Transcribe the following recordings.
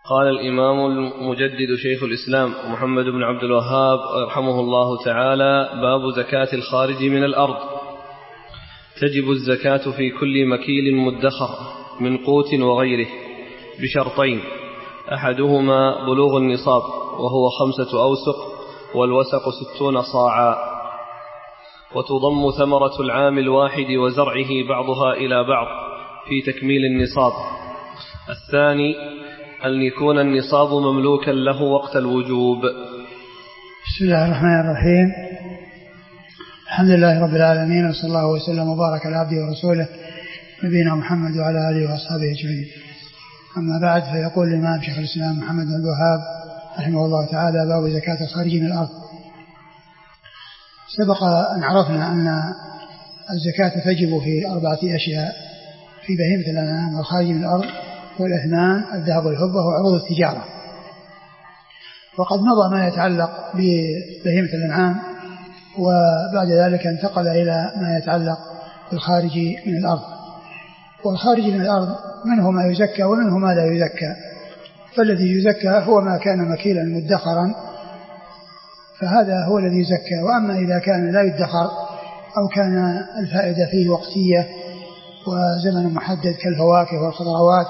قال الإمام المجدد شيخ الإسلام محمد بن عبد الوهاب رحمه الله تعالى: باب زكاة الخارج من الأرض. تجب الزكاة في كل مكيل مدخر من قوت وغيره بشرطين: أحدهما بلوغ النصاب وهو 5 أوسق والوسق 60 صاعا، وتضم ثمرة العام الواحد وزرعه بعضها إلى بعض في تكميل النصاب. الثاني أن يكون النصاب مملوكا له وقت الوجوب. بسم الله الرحمن الرحيم. الحمد لله رب العالمين، وصلى الله وسلم وبارك على عبده ورسوله نبينا محمد وعلى آله وأصحابه أجمعين. أما بعد، فيقول الإمام شيخ الإسلام محمد بن الوهاب رحمه الله تعالى: باب زكاة الخارج من الأرض. سبق أن عرفنا أن الزكاة تجب في 4 أشياء في بهيمة الأنعام والخارج من الأرض والأثمان: الذهب والفضة وعروض التجارة. وقد مضى ما يتعلق ببهيمة الأنعام، وبعد ذلك انتقل إلى ما يتعلق بالخارج من الأرض. والخارج من الأرض منه ما يزكى ومنه ما لا يزكى. فالذي يزكى هو ما كان مكيلا مدخرا، فهذا هو الذي يزكى. وأما إذا كان لا يدخر أو كان الفائدة فيه وقتية وزمن محدد كالفواكه والخضروات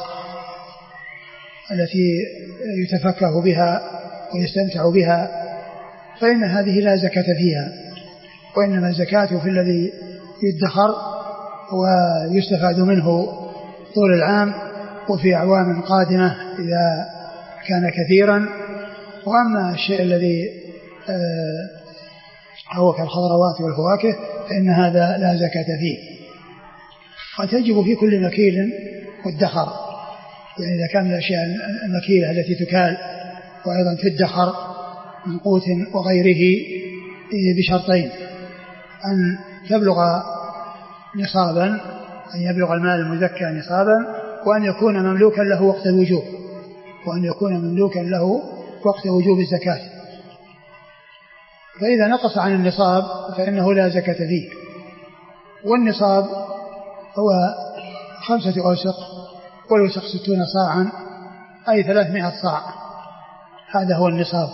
التي يتفكه بها ويستمتع بها، فإن هذه لا زكاة فيها، وإنما الزكاة في الذي يدخر ويستفاد منه طول العام وفي أعوام قادمة إذا كان كثيرا. وأما الشيء الذي هو كالخضروات والفواكه فإن هذا لا زكاة فيه. وتجب في كل مكيل مدخر، يعني إذا كان الأشياء المكيلة التي تكال وأيضا تدخر من قوت وغيره بشرطين: أن تبلغ نصابا، أن يبلغ المال المزكى نصابا، وأن يكون مملوكا له وقت الوجوب، وأن يكون مملوكا له وقت وجوب الزكاة. فإذا نقص عن النصاب فإنه لا زكاة فيه. والنصاب هو 5 أوسق والوسق 60 صاعا، أي 300 صاع، هذا هو النصاب.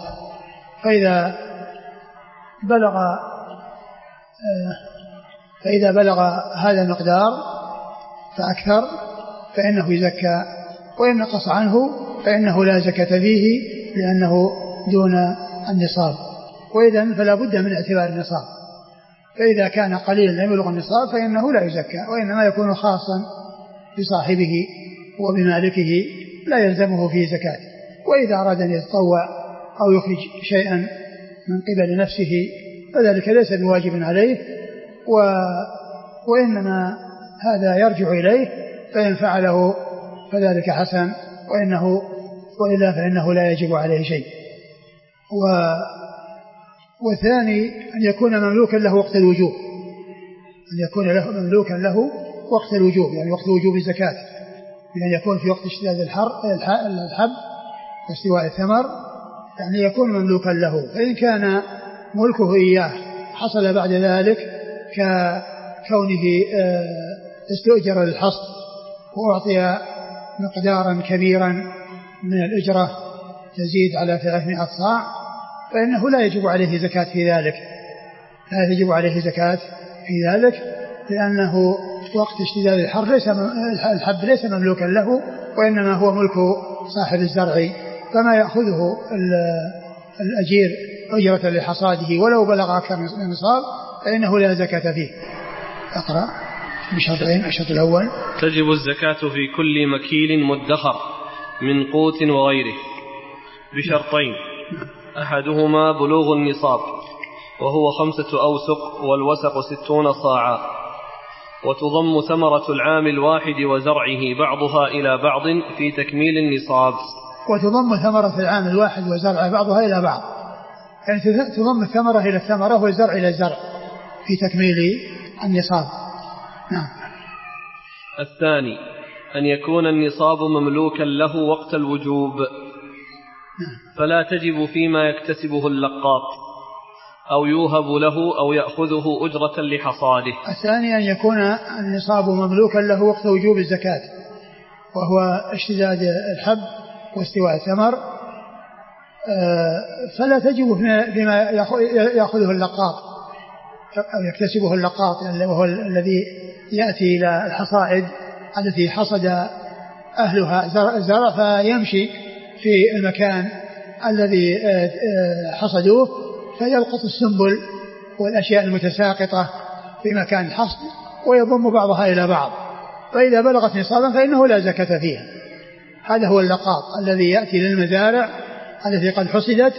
فإذا بلغ هذا المقدار فأكثر فإنه يزكى، وإن نقص عنه فإنه لا زكاة فيه لأنه دون النصاب. وإذن فلا بد من اعتبار النصاب. فإذا كان قليلا لا يبلغ النصاب فإنه لا يزكى، وإنما يكون خاصا بصاحبه وبمالكه لا يلزمه فيه زكاة. وإذا أراد أن يتطوع أو يخرج شيئا من قبل نفسه فذلك ليس بواجب عليه، وإنما هذا يرجع إليه، فإن فعله فذلك حسن، وإلا فإنه لا يجب عليه شيء. والثاني أن يكون مملوكا له وقت الوجوب، أن يكون مملوكا له وقت الوجوب، يعني وقت وجوب الزكاة، بأن يكون في وقت اشتداد الحب واستواء الثمر، يعني يكون مملوكا له. فإن كان ملكه إياه حصل بعد ذلك ككونه استؤجر للحصد وأعطي مقدارا كبيرا من الإجرة تزيد على 300 صاع، فإنه لا يجب عليه زكاة في ذلك، لا يجب عليه زكاة في ذلك، لأنه وقت اشتداد الحب ليس مملوكا له، وإنما هو ملك صاحب الزرع، فما يأخذه الأجير أجرة لحصاده ولو بلغ أكثر من النصاب فإنه لا زكاة فيه. أقرأ بشرطين: الشرط الأول: تجب الزكاة في كل مكيل مدخر من قوت وغيره بشرطين: أحدهما بلوغ النصاب وهو 5 أوسق والوسق 60 صاعا، وتضم ثمرة العام الواحد وزرعه بعضها إلى بعض في تكميل النصاب. وتضم ثمرة العام الواحد وزرعه بعضها إلى بعض، يعني تضم الثمرة إلى الثمرة والزرع إلى الزرع في تكميل النصاب. نعم. الثاني أن يكون النصاب مملوكا له وقت الوجوب، فلا تجب فيما يكتسبه اللقاط أو يوهب له أو يأخذه أجرة لحصاده. الثاني أن يكون النصاب مملوكا له وقت وجوب الزكاة، وهو اشتداد الحب واستواء الثمر فلا تجب فيما يأخذه اللقاط أو يكتسبه اللقاط وهو الذي يأتي إلى الحصائد التي حصد أهلها الزرع فيمشي في المكان الذي حصدوه فيلقط السنبل والأشياء المتساقطة في مكان الحصد ويضم بعضها إلى بعض، فإذا بلغت نصابا فإنه لا زكاة فيها. هذا هو اللقاط الذي يأتي للمزارع التي قد حصدت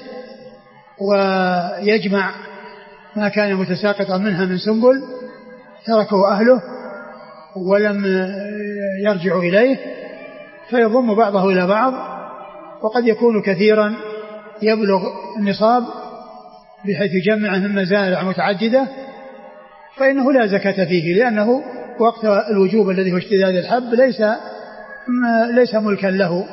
ويجمع ما كان متساقطا منها من سنبل تركه أهله ولم يرجعوا إليه فيضم بعضه إلى بعض، وقد يكون كثيرا يبلغ النصاب بحيث يجمعه من مزارع متعددة فإنه لا زكاة فيه، لأنه وقت الوجوب الذي هو اشتداد الحب ليس ملكا له.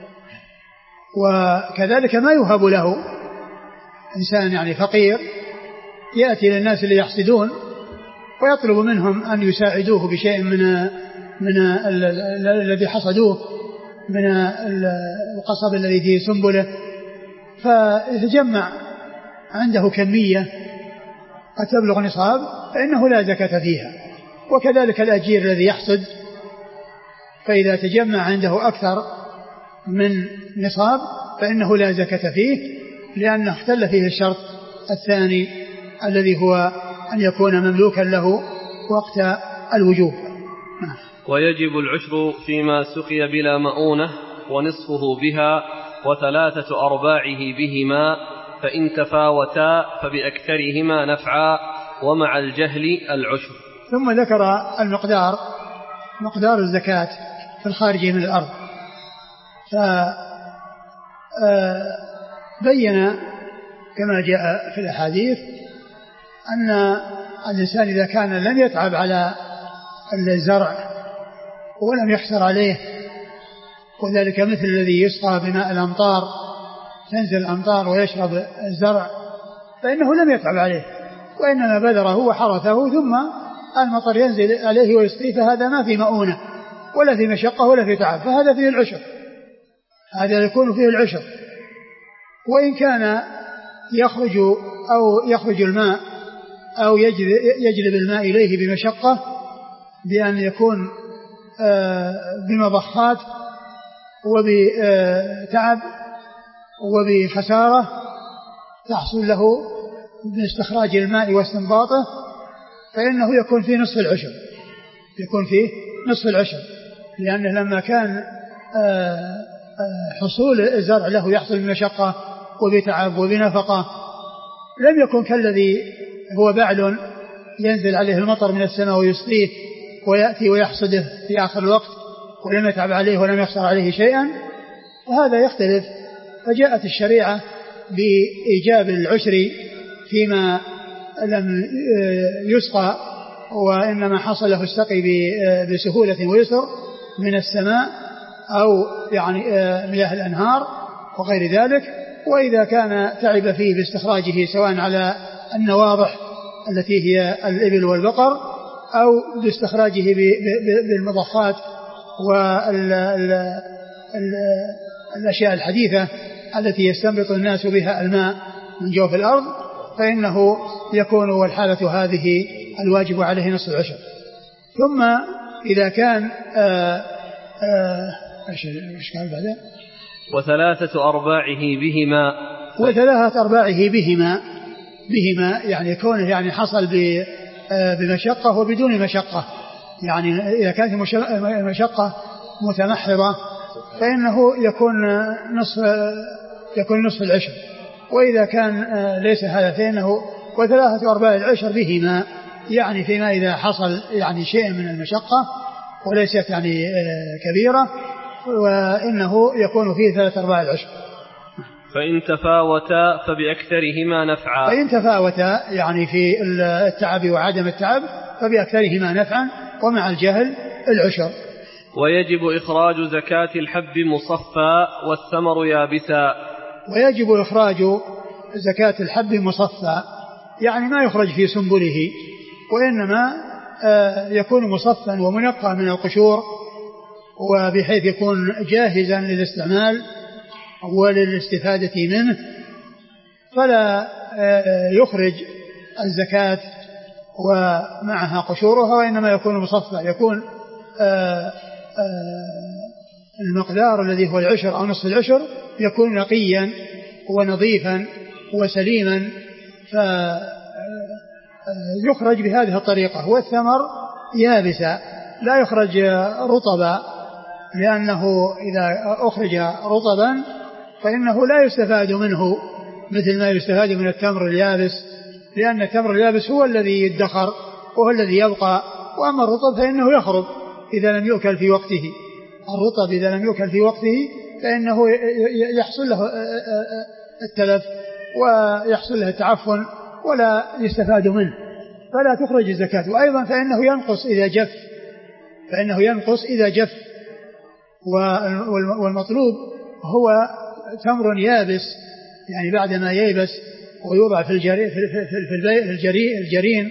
وكذلك ما يوهب له إنسان يعني فقير يأتي للناس اللي يحصدون ويطلب منهم أن يساعدوه بشيء من الذي حصدوه من القصب الذي فيه سنبله، فيتجمع عنده كمية قد تبلغ نصاب فإنه لا زكاة فيها. وكذلك الأجير الذي يحصد فإذا تجمع عنده أكثر من نصاب فإنه لا زكاة فيه، لأنه اختل فيه الشرط الثاني الذي هو أن يكون مملوكا له وقت الوجوب. ويجب العشر فيما سقي بلا مؤونة ونصفه بها وثلاثة أرباعه بهما، فإن تفاوتا فبأكثرهما نفعا ومع الجهل العشر. ثم ذكر مقدار الزكاة في الخارج من الأرض، فبين كما جاء في الأحاديث أن الإنسان إذا كان لم يتعب على الزرع ولم يحصر عليه، وذلك مثل الذي يسقى بماء الأمطار، تنزل الأمطار ويشرب الزرع، فإنه لم يتعب عليه وإنما بذره وحرثه ثم المطر ينزل عليه ويسقيه، فهذا ما في مؤونة ولا في مشقة ولا في تعب، فهذا فيه العشر، هذا يكون فيه العشر. وإن كان يخرج الماء أو يجلب الماء إليه بمشقة بأن يكون بمضخات وبتعب وبخسارة تحصل له باستخراج الماء واستنباطه، فإنه يكون فيه نصف العشر، لأنه لما كان حصول الزرع له يحصل بمشقة وبتعب وبنفقة، لم يكن كالذي هو بعل ينزل عليه المطر من السماء ويسقيه ويأتي ويحصده في آخر الوقت ولم يتعب عليه ولم يخسر عليه شيئا، وهذا يختلف. فجاءت الشريعة بإيجاب العشر فيما لم يسقى وإنما حصل له السقي بسهولة ويسر من السماء أو يعني مياه الأنهار وغير ذلك. وإذا كان تعب فيه باستخراجه سواء على النواضح التي هي الإبل والبقر أو باستخراجه بالمضخات والأشياء الحديثة التي يستنبط الناس بها الماء من جوف الأرض، فإنه يكون والحالة هذه الواجب عليه نصف العشر. ثم إذا كان إيش قال بعدين؟ وثلاثة أرباعه بهما يعني يكون يعني حصل بمشقة وبدون مشقة، يعني إذا كانت المشقة متمحضة فإنه يكون نصف العشر، وإذا كان ليس هذا فإنه وثلاثة أرباع العشر بهما، يعني فيما إذا حصل يعني شيء من المشقة وليست يعني كبيرة، وإنه يكون فيه ثلاثة أرباع العشر. فإن تفاوتا فبأكثرهما نفعا. فإن تفاوتا يعني في التعب وعدم التعب فبأكثرهما نفعا ومع الجهل العشر. ويجب إخراج زكاة الحب مصفى والثمر يابسا. ويجب إخراج زكاة الحب مصفى، يعني ما يخرج في سنبله وإنما يكون مصفا ومنقى من القشور، وبحيث يكون جاهزا للاستعمال وللاستفادة منه فلا يخرج الزكاة ومعها قشورها، وإنما يكون مصفى، يكون المقدار الذي هو العشر أو نصف العشر يكون نقيا ونظيفا وسليما، فيخرج بهذه الطريقة. والثمر يابسا لا يخرج رطبا، لأنه إذا أخرج رطبا فإنه لا يستفاد منه مثل ما يستفاد من التمر اليابس، لأن التمر اليابس هو الذي يدخر وهو الذي يبقى، وأما الرطب فإنه يخرب إذا لم يؤكل في وقته. الرطب إذا لم يؤكل في وقته فإنه يحصل له التلف ويحصل له التعفن ولا يستفاد منه، فلا تخرج الزكاة. وأيضا فإنه ينقص إذا جف، والمطلوب هو تمر يابس، يعني بعدما ييبس ويوضع في الجرين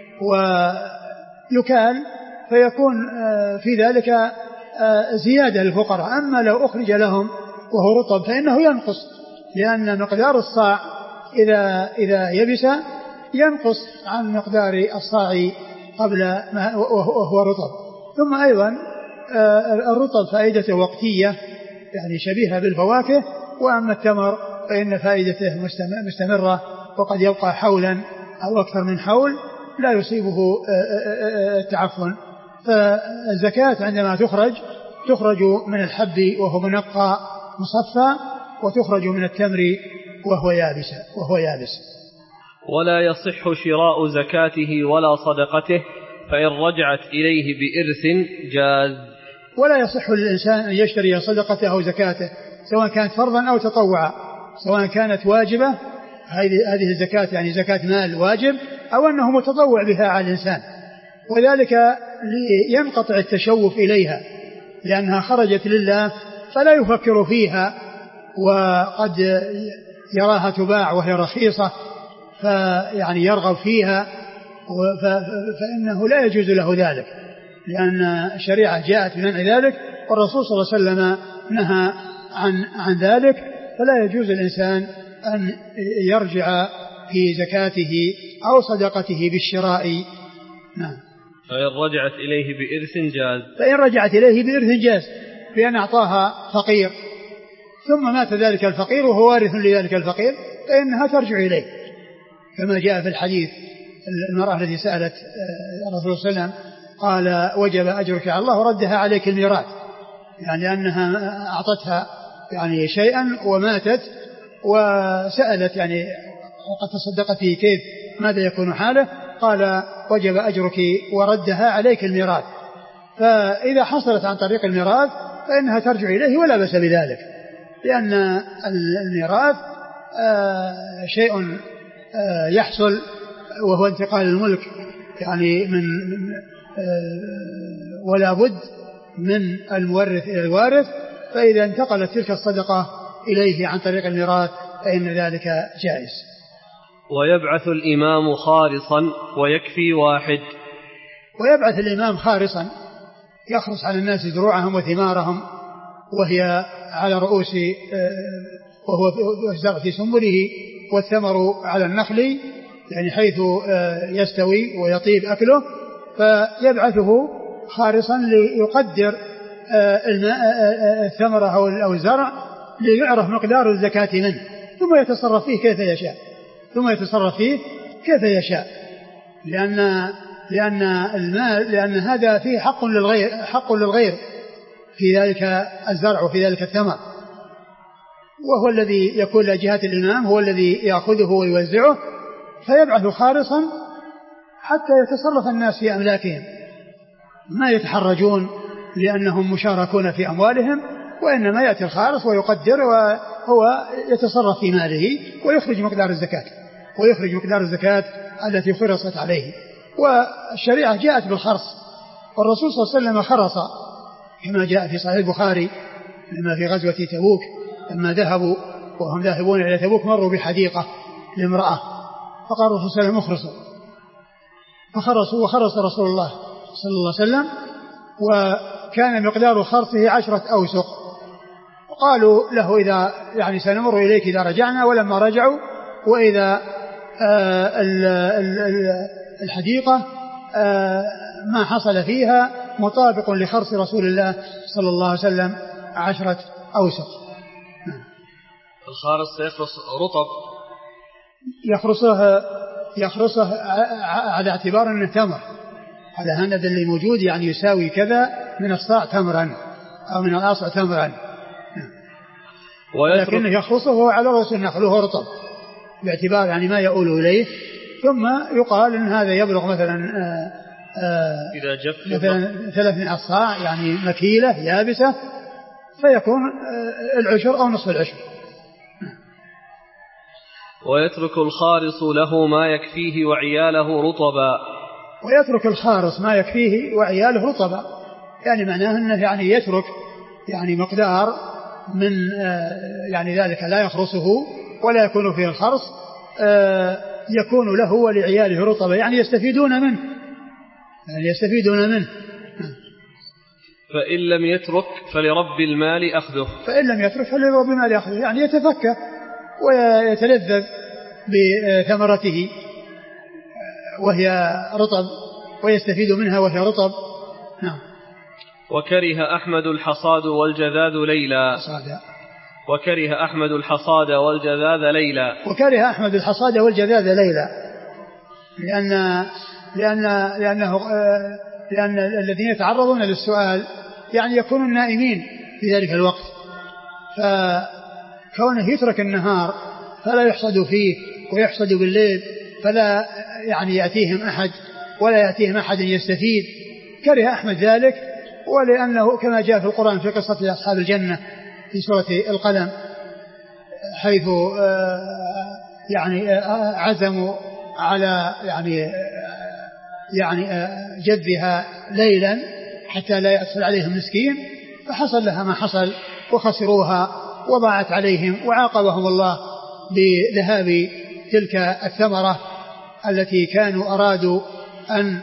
ويكال، فيكون في ذلك زيادة للفقراء. أما لو أخرج لهم وهو رطب فإنه ينقص، لأن مقدار الصاع إذا يبس ينقص عن مقدار الصاع قبل ما وهو رطب. ثم أيضا الرطب فائدته وقتية، يعني شبيهة بالفواكه، وأما التمر فإن فائدته مستمرة، وقد يبقى حولا أو أكثر من حول لا يصيبه التعفن. فالزكاة عندما تخرج من الحب وهو منقى مصفى، وتخرج من التمر وهو يابس. ولا يصح شراء زكاته ولا صدقته، فإن رجعت إليه بإرث جاز. ولا يصح للإنسان أن يشتري صدقته أو زكاته، سواء كانت فرضا أو تطوعا، سواء كانت واجبة هذه الزكاة يعني زكاة مال واجب، أو أنه متطوع بها على الإنسان، وذلك لينقطع التشوف إليها، لأنها خرجت لله فلا يفكر فيها، وقد يراها تباع وهي رخيصة فيعني يرغب فيها، فإنه لا يجوز له ذلك، لأن الشريعة جاءت بمنع ذلك، والرسول صلى الله عليه وسلم نهى عن ذلك. فلا يجوز الإنسان أن يرجع في زكاته أو صدقته بالشراء. نعم. فإن رجعت إليه بإرث جاز. فإن رجعت إليه بإرث جاز، بأن أعطاها فقير ثم مات ذلك الفقير وهو وارث لذلك الفقير، فإنها ترجع إليه، كما جاء في الحديث المرأة التي سألت الرسول صلى الله عليه وسلم قال وجب أجرك على الله وردها عليك الميراث، يعني أنها أعطتها يعني شيئا وماتت، وسألت يعني وقد تصدقت فيه كيف ماذا يكون حاله، قال وجب أجرك وردها عليك الميراث. فإذا حصلت عن طريق الميراث فإنها ترجع إليه ولا بأس بذلك، لأن الميراث شيء يحصل وهو انتقال الملك، يعني من ولا بد من المورث إلى الوارث، فإذا انتقلت تلك الصدقة إليه عن طريق الميراث فإن ذلك جائز. ويبعث الإمام خارصا ويكفي واحد. ويبعث الإمام خارصا، يخرص على الناس زروعهم وثمارهم وهي على رؤوس، وهو الزرع في سنبله والثمر على النخل، يعني حيث يستوي ويطيب أكله، فيبعثه خارصا ليقدر الثمرة أو الزرع ليعرف مقدار الزكاة منه، ثم يتصرف فيه كيف يشاء، لأن المال، لأن هذا فيه حق للغير في ذلك الزرع وفي ذلك الثمر، وهو الذي يكون لجهة الإمام، هو الذي يأخذه ويوزعه، فيبعث خارصا حتى يتصرف الناس في أملاكهم، ما يتحرجون لأنهم مشاركون في أموالهم، وإنما يأتي الخارص ويقدر وهو يتصرف في ماله ويخرج مقدار الزكاة التي خرصت عليه. والشريعة جاءت بالخرص، والرسول صلى الله عليه وسلم خرص كما جاء في صحيح البخاري لما في غزوة تبوك، لما ذهبوا وهم ذاهبون إلى تبوك مروا بحديقة لامرأة، فقال الرسول صلى الله عليه وسلم اخرصوا، فخرصوا وخرص رسول الله صلى الله عليه وسلم، وكان مقدار خرصه 10 أوسق، قالوا له إذا يعني سنمر إليك إذا رجعنا، ولما رجعوا وإذا الحديقة ما حصل فيها مطابق لخرص رسول الله صلى الله عليه وسلم 10 أوسق. الخارص يخرص رطب، يخرصه على اعتبار أنه تمر، هذا هند اللي موجود يعني يساوي كذا من الصاع تمرا أو من الأصع تمرا، ولكنه يخرصه وهو على رأس النخل وهو رطب باعتبار يعني ما يؤول إليه، ثم يقال أن هذا يبلغ مثلا إذا جف مثلا 3 أصاع يعني مكيلة يابسة، فيكون العشر أو نصف العشر. ويترك الخارص له ما يكفيه وعياله رطبا. ويترك الخارص ما يكفيه وعياله رطبا، يعني معناه أنه يعني يترك يعني مقدار من يعني ذلك لا يخرصه ولا يكون فيه الخرص، يكون له ولعياله رطبا، يعني يستفيدون منه، فإن لم يترك فلرب المال أخذه. يعني يتفكه ويتلذذ بثمرته وهي رطب ويستفيد منها وهي رطب. نعم. وكره أحمد الحصاد والجذاذ ليلا. لأن الذين يتعرضون للسؤال يعني يكونون نائمين في ذلك الوقت، فكونه يترك النهار فلا يحصد فيه ويحصد بالليل فلا يعني يأتيهم أحد ولا يأتيهم أحد يستفيد، كره أحمد ذلك. ولأنه كما جاء في القرآن في قصة أصحاب الجنة في سورة القلم حيث يعني عزموا على يعني جذها ليلا حتى لا يأثر عليهم مسكين، فحصل لها ما حصل وخسروها وضاعت عليهم، وعاقبهم الله بذهاب تلك الثمرة التي كانوا أرادوا أن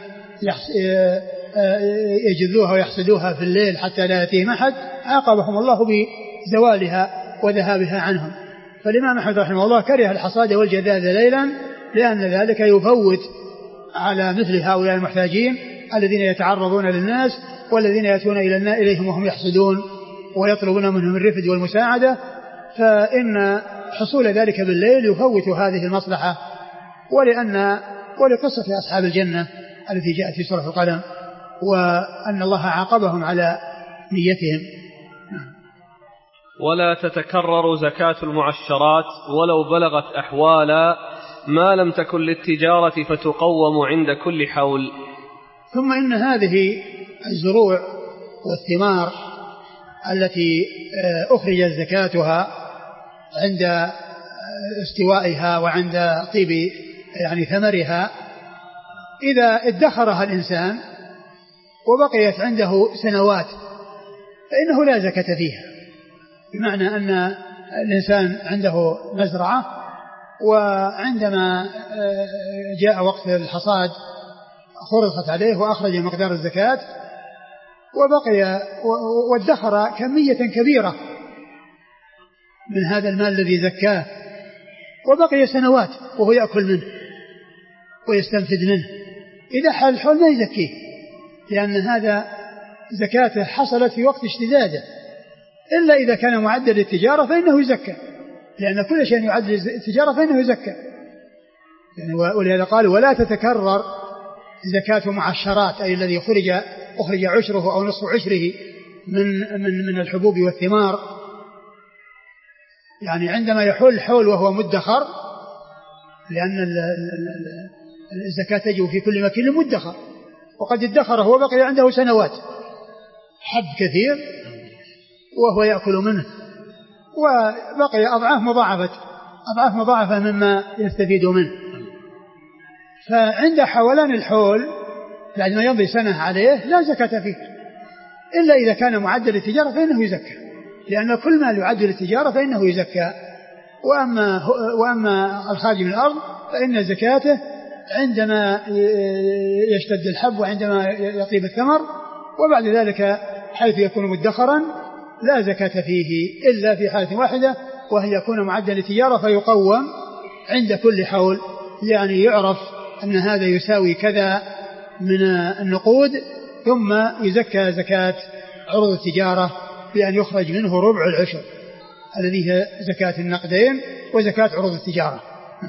يجذوها ويحصدوها في الليل حتى لا يأتيهم أحد، عاقبهم الله بزوالها وذهابها عنهم. فالإمام أحمد رحمه الله كره الحصاد والجذاذ ليلا، لأن ذلك يفوت على مثل هؤلاء المحتاجين الذين يتعرضون للناس والذين يأتون إليهم وهم يحصدون ويطلبون منهم الرفد والمساعدة، فإن حصول ذلك بالليل يفوت هذه المصلحة. ولقصة أصحاب الجنة التي جاءت في سورة القلم وأن الله عاقبهم على نيتهم. ولا تتكرر زكاة المعشرات ولو بلغت أحوالا ما لم تكن للتجارة فتقوم عند كل حول. ثم إن هذه الزروع والثمار التي أخرجت زكاتها عند استوائها وعند طيب يعني ثمرها، إذا ادخرها الإنسان وبقيت عنده سنوات فإنه لا زكاة فيها، بمعنى أن الإنسان عنده مزرعة وعندما جاء وقت الحصاد خرصت عليه وأخرج مقدار الزكاة وبقي وادخر كمية كبيرة من هذا المال الذي زكاه وبقي سنوات وهو يأكل منه ويستنفد منه، إذا حال الحول ما يزكيه، لأن هذا زكاته حصلت في وقت اشتداده، إلا إذا كان معدل للتجارة فإنه يزكى، لأن كل شيء يعدل للتجارة فإنه يزكى. يعني ولهذا قال ولا تتكرر زكاة معشرات، أي الذي أخرج عشره أو نصف عشره من الحبوب والثمار، يعني عندما يحول الحول وهو مدخر، لأن الزكاة تجب في كل مكين مدخر، وقد ادخره وبقي عنده سنوات حب كثير وهو يأكل منه وبقي أضعاف مضاعفة مما يستفيد منه. فعند حولان الحول بعد ما يمضي سنة عليه لا زكاة فيه، إلا إذا كان معدل التجارة فإنه يزكى، لأن كل ما يعدل التجارة فإنه يزكى. وأما الخارج من الأرض فإن زكاته عندما يشتد الحب وعندما يطيب الثمر، وبعد ذلك حيث يكون مدخرا لا زكاة فيه إلا في حالة واحدة، وهي يكون معدا للتجارة فيقوم عند كل حول، يعني يعرف أن هذا يساوي كذا من النقود، ثم يزكى زكاة عروض التجارة بأن يخرج منه ربع العشر الذي هي زكاة النقدين وزكاة عروض التجارة.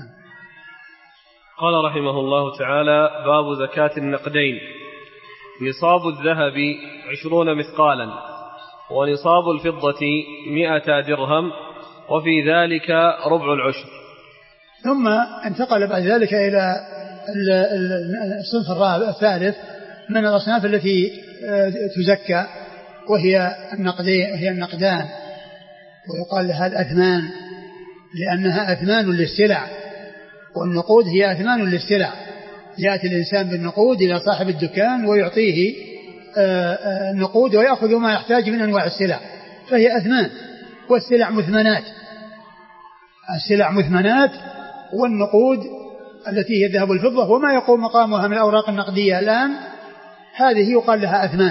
قال رحمه الله تعالى: باب زكاة النقدين. نصاب الذهب 20 مثقالا، ونصاب الفضة 100 درهم، وفي ذلك ربع العشر. ثم انتقل بعد ذلك إلى الصنف الثالث من الأصناف التي تزكى، وهي النقدان، ويقال لها الأثمان لأنها أثمان للسلع، والنقود هي أثمان للسلع. يأتي الإنسان بالنقود إلى صاحب الدكان ويعطيه النقود ويأخذ ما يحتاج من أنواع السلع، فهي أثمان. والسلع مثمنات، السلع مثمنات، والنقود التي هي الذهب والفضة وما يقوم مقامها من الأوراق النقدية الآن هذه يقال لها أثمان.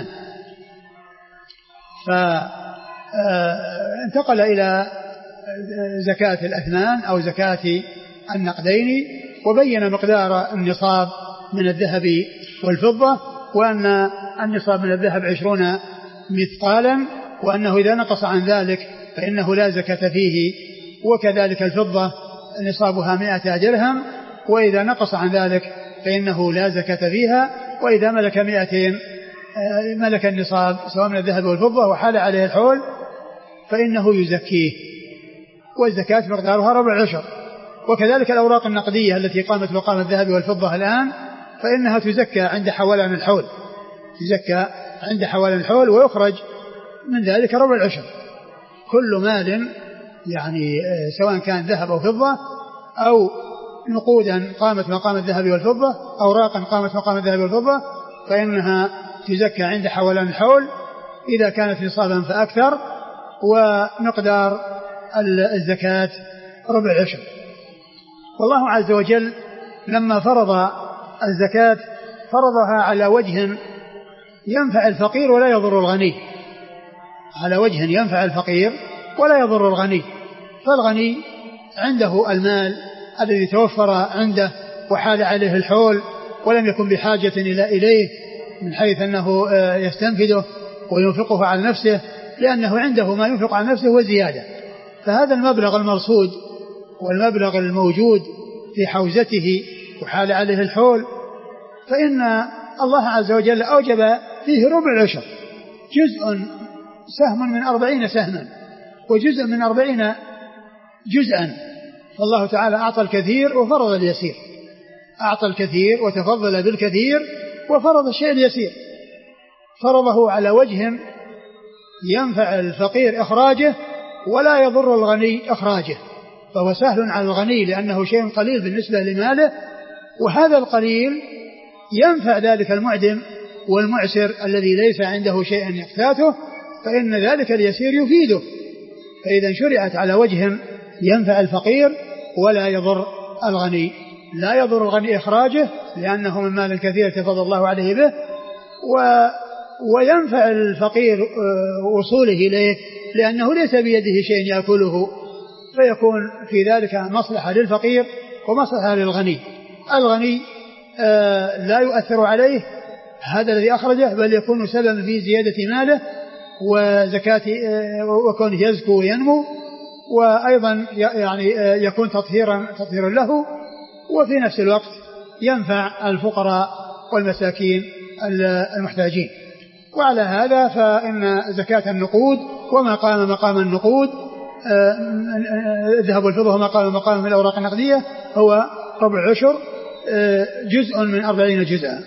فانتقل إلى زكاة الأثمان أو زكاة النقدين، وبين مقدار النصاب من الذهب والفضة، وأن النصاب من الذهب 20 مثقالا، وأنه إذا نقص عن ذلك فإنه لا زكاة فيه، وكذلك الفضة نصابها 100 درهم، وإذا نقص عن ذلك فإنه لا زكاة فيها، وإذا ملك 200 ملك النصاب سواء من الذهب والفضة وحال عليه الحول فإنه يزكيه، والزكاة مقدارها ربع العشر. وكذلك الأوراق النقدية التي قامت مقام الذهب والفضة الآن فإنها تزكى عند حولان الحول، تزكى عند حولان الحول، ويخرج من ذلك ربع العشر. كل مال يعني سواء كان ذهب أو فضة أو نقودا قامت مقام الذهب والفضة، أوراقا قامت مقام الذهب والفضة، فإنها تزكى عند حولان الحول إذا كانت نصابا فأكثر، ومقدار الزكاة ربع العشر. والله عز وجل لما فرض الزكاة فرضها على وجه ينفع الفقير ولا يضر الغني، على وجه ينفع الفقير ولا يضر الغني. فالغني عنده المال الذي توفر عنده وحال عليه الحول ولم يكن بحاجة إليه من حيث أنه يستنفده وينفقه على نفسه، لأنه عنده ما ينفق على نفسه وزيادة. فهذا المبلغ المرصود والمبلغ الموجود في حوزته وحال عليه الحول، فإن الله عز وجل أوجب فيه ربع العشر، جزء سهم من 40 سهما وجزء من 40 جزءا. فالله تعالى أعطى الكثير وفرض اليسير، أعطى الكثير وتفضل بالكثير وفرض الشيء اليسير، فرضه على وجه ينفع الفقير إخراجه ولا يضر الغني إخراجه، فهو سهل على الغني لأنه شيء قليل بالنسبة لماله، وهذا القليل ينفع ذلك المعدم والمعسر الذي ليس عنده شيء يقتاته، فإن ذلك اليسير يفيده. فإذا شرعت على وجه ينفع الفقير ولا يضر الغني، لا يضر الغني إخراجه لأنه من مال كثير تفضل الله عليه به، وينفع الفقير وصوله إليه لأنه ليس بيده شيء يأكله، فيكون في ذلك مصلحة للفقير ومصلحة للغني. الغني لا يؤثر عليه هذا الذي أخرجه، بل يكون سببا في زيادة ماله وزكاة وكونه يزكو وينمو، وأيضا يعني يكون تطهيرا له، وفي نفس الوقت ينفع الفقراء والمساكين المحتاجين. وعلى هذا فإن زكاة النقود وما قام مقام النقود الذهب والفضة وما قام مقام من الأوراق النقدية هو ربع العشر، جزء من 40 جزءا.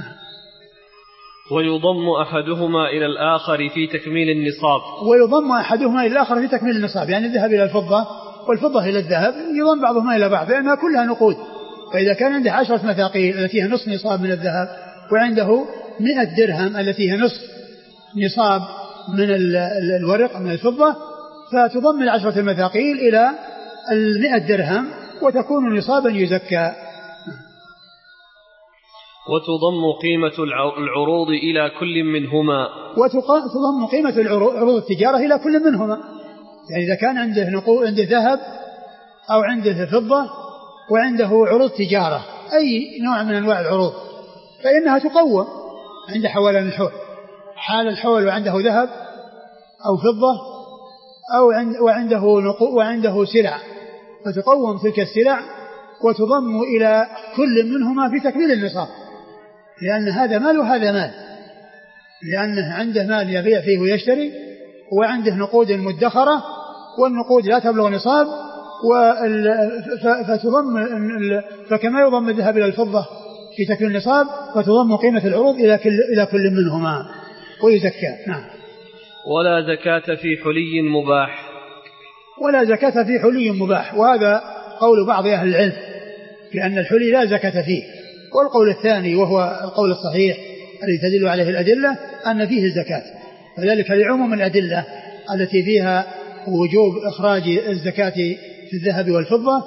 ويضم أحدهما إلى الآخر في تكميل النصاب. ويضم أحدهما إلى الآخر في تكميل النصاب، يعني الذهب إلى الفضة والفضة إلى الذهب يضم بعضهما إلى بعض لأنها كلها نقود. فإذا كان عنده 10 مثاقيل التي هي نصف نصاب من الذهب، وعنده 100 درهم التي هي نصف نصاب من الورق من الفضة، فتضم 10 المثاقيل إلى 100 درهم وتكون نصابا يزكى. وتضم قيمة العروض إلى كل منهما. وتضم قيمة عروض التجارة إلى كل منهما. يعني إذا كان عنده ذهب أو عنده فضة وعنده عروض تجارة أي نوع من أنواع العروض فإنها تقوم عند حوالين الحول، حال الحول وعنده ذهب أو فضة أو وعنده سلع، فتقوم تلك السلع وتضم إلى كل منهما في تكميل النصاب، لأن هذا مال وهذا مال، لأنه عنده مال يبيع فيه ويشتري، وعنده نقود مدخرة والنقود لا تبلغ نصاب، فكما يضم الذهب إلى الفضة في تكميل النصاب فتضم قيمة العروض إلى كل منهما ويزكى. نعم. ولا زكاة في حلي مباح. ولا زكاة في حلي مباح، وهذا قول بعض أهل العلم لأن الحلي لا زكاة فيه. والقول الثاني وهو القول الصحيح الذي تدل عليه الأدلة أن فيه الزكاة، وذلك لعموم الأدلة التي فيها وجوب إخراج الزكاة في الذهب والفضة،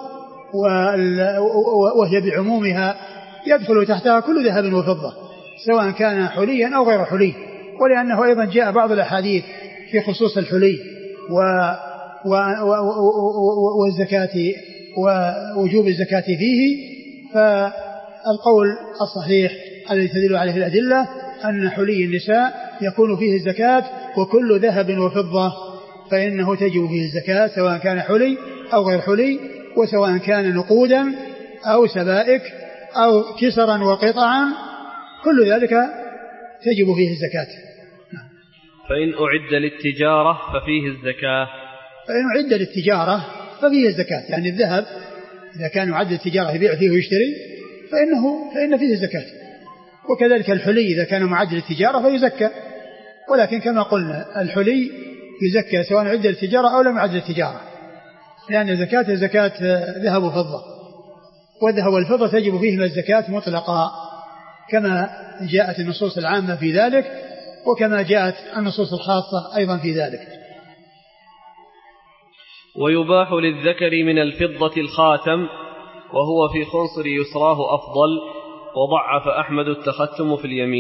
وهي بعمومها يدخل تحتها كل ذهب وفضة سواء كان حليا أو غير حلي، ولأنه أيضا جاء بعض الأحاديث في خصوص الحلي والزكاة ووجوب الزكاة فيه. فالقول الصحيح الذي تدل عليه الأدلة أن حلي النساء يكون فيه الزكاة، وكل ذهب وفضة فإنه تجب فيه الزكاة سواء كان حلي أو غير حلي، وسواء كان نقودا أو سبائك أو كسرا وقطعا، كل ذلك تجب فيه الزكاة. فإن أعد للتجارة ففيه الزكاة. فإن أعد للتجارة ففيه الزكاة، يعني الذهب إذا كان يعد للتجارة يبيع فيه ويشتري فإن فيه الزكاة، وكذلك الحلي إذا كان معد للتجارة فيزكى. ولكن كما قلنا الحلي يزكى سواء عد للتجارة أو لم يعد للتجارة، لأن الزكاة زكاة ذهب وفضة، والذهب والفضة تجب فيهما الزكاة مطلقا كما جاءت النصوص العامة في ذلك، وكما جاءت النصوص الخاصة أيضا في ذلك. ويباح للذكر من الفضة الخاتم، وهو في خنصر يسراه أفضل، وضعف أحمد التختم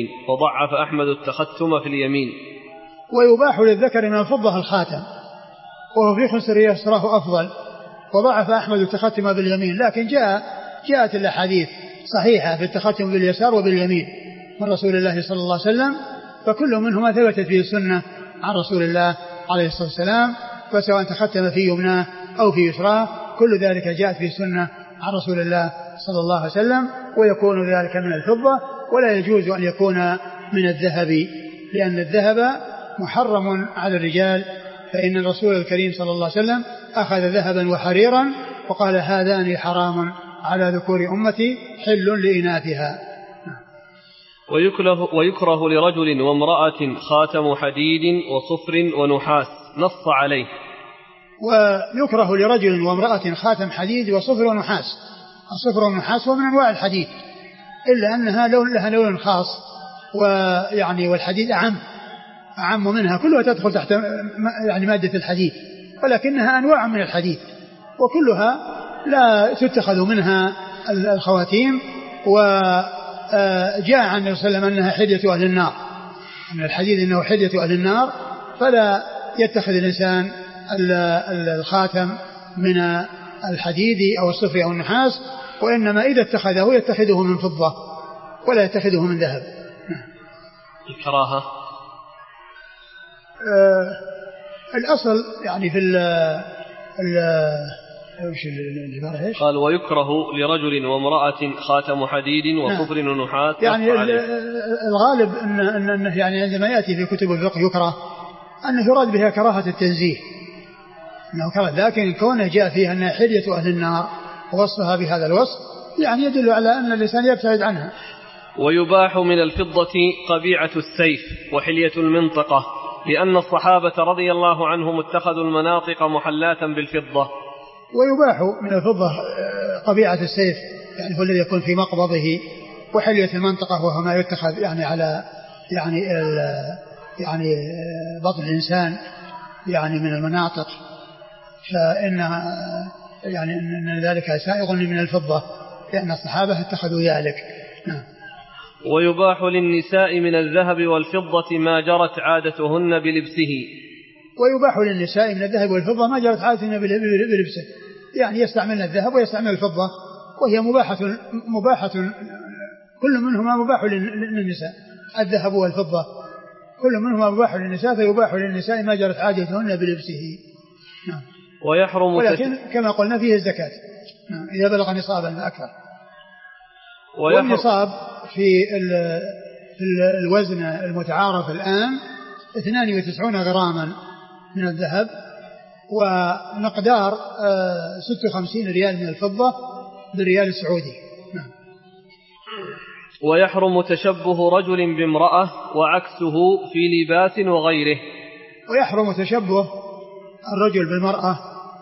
في اليمين. ويباح للذكر من الفضة الخاتم، وهو في خنصر يسراه أفضل، وضعف أحمد التختم باليمين. لكن جاءت الأحاديث صحيحة في التختم باليسار وباليمين من رسول الله صلى الله عليه وسلم، فكل منهما ثبتت فيه السنة عن رسول الله عليه الصلاة والسلام، فسواء تختم في يمناه أو في يسراه كل ذلك جاءت فيه السنة عن رسول الله صلى الله عليه وسلم. ويكون ذلك من الفضة، ولا يجوز أن يكون من الذهب، لأن الذهب محرم على الرجال، فإن الرسول الكريم صلى الله عليه وسلم أخذ ذهبا وحريرا وقال هذان حرام على ذكور أمتي حل لإناثها. ويكره لرجل وامرأة خاتم حديد وصفر ونحاس، نص عليه. ويكره لرجل وامرأة خاتم حديد وصفر ونحاس. الصفر والنحاس هو من أنواع الحديد، إلا أنها لها لون خاص، والحديد أعم منها، كلها تدخل تحت يعني مادة الحديد، ولكنها أنواع من الحديد، وكلها لا تتخذ منها الخواتيم. وجاء عن النبي صلى الله عليه وسلم أنها حلية أهل النار، من الحديد أنه حلية أهل النار، فلا يتخذ الإنسان الخاتم من الحديد أو الصفر أو النحاس، وإنما إذا اتخذه يتخذه من فضة ولا يتخذه من ذهب. الكراهة الأصل يعني في قال ويكره لرجل وامرأة خاتم حديد وصفر ونحاس، يعني الغالب أنه يعني عندما يأتي في كتب الفقه يكره أنه يراد بها كراهة التنزيه، أنه كره، لكن كونه جاء فيها أنها حلية أهل النار ووصفها بهذا الوصف يعني يدل على أن الإنسان يبتعد عنها. ويباح من الفضة قبيعة السيف وحلية المنطقة، لأن الصحابة رضي الله عنهم اتخذوا المناطق محلاة بالفضة. ويباح من الفضة قبيعة السيف، يعني هو الذي يكون في مقبضه، وحلية المنطقة وهو ما يتخذ يعني على يعني بطن الإنسان يعني من المناطق، فإن يعني أن ذلك سائغ من الفضة، لأن الصحابة اتخذوا ذلك. ويباح للنساء من الذهب والفضة ما جرت عادتهن بلبسه. ويباح للنساء من الذهب والفضة ما جرت عادتهن بلبسه، يعني يستعملن الذهب ويستعمل الفضة، وهي مباحة كل منهما مباح للنساء، الذهب والفضة كل منهما مباح للنساء، فيباح للنساء ما جرت عادتهن بلبسه. نعم. ويحرم ولكن كما قلنا فيه الزكاة إذا بلغ نصابا أكثر. والنصاب في الوزن المتعارف الآن 92 غراما من الذهب، ومقدار 56 ريال من الفضة بالريال السعودي. نعم. ويحرم تشبه رجل بامرأة وعكسه في لباس وغيره. ويحرم تشبه الرجل بالمرأة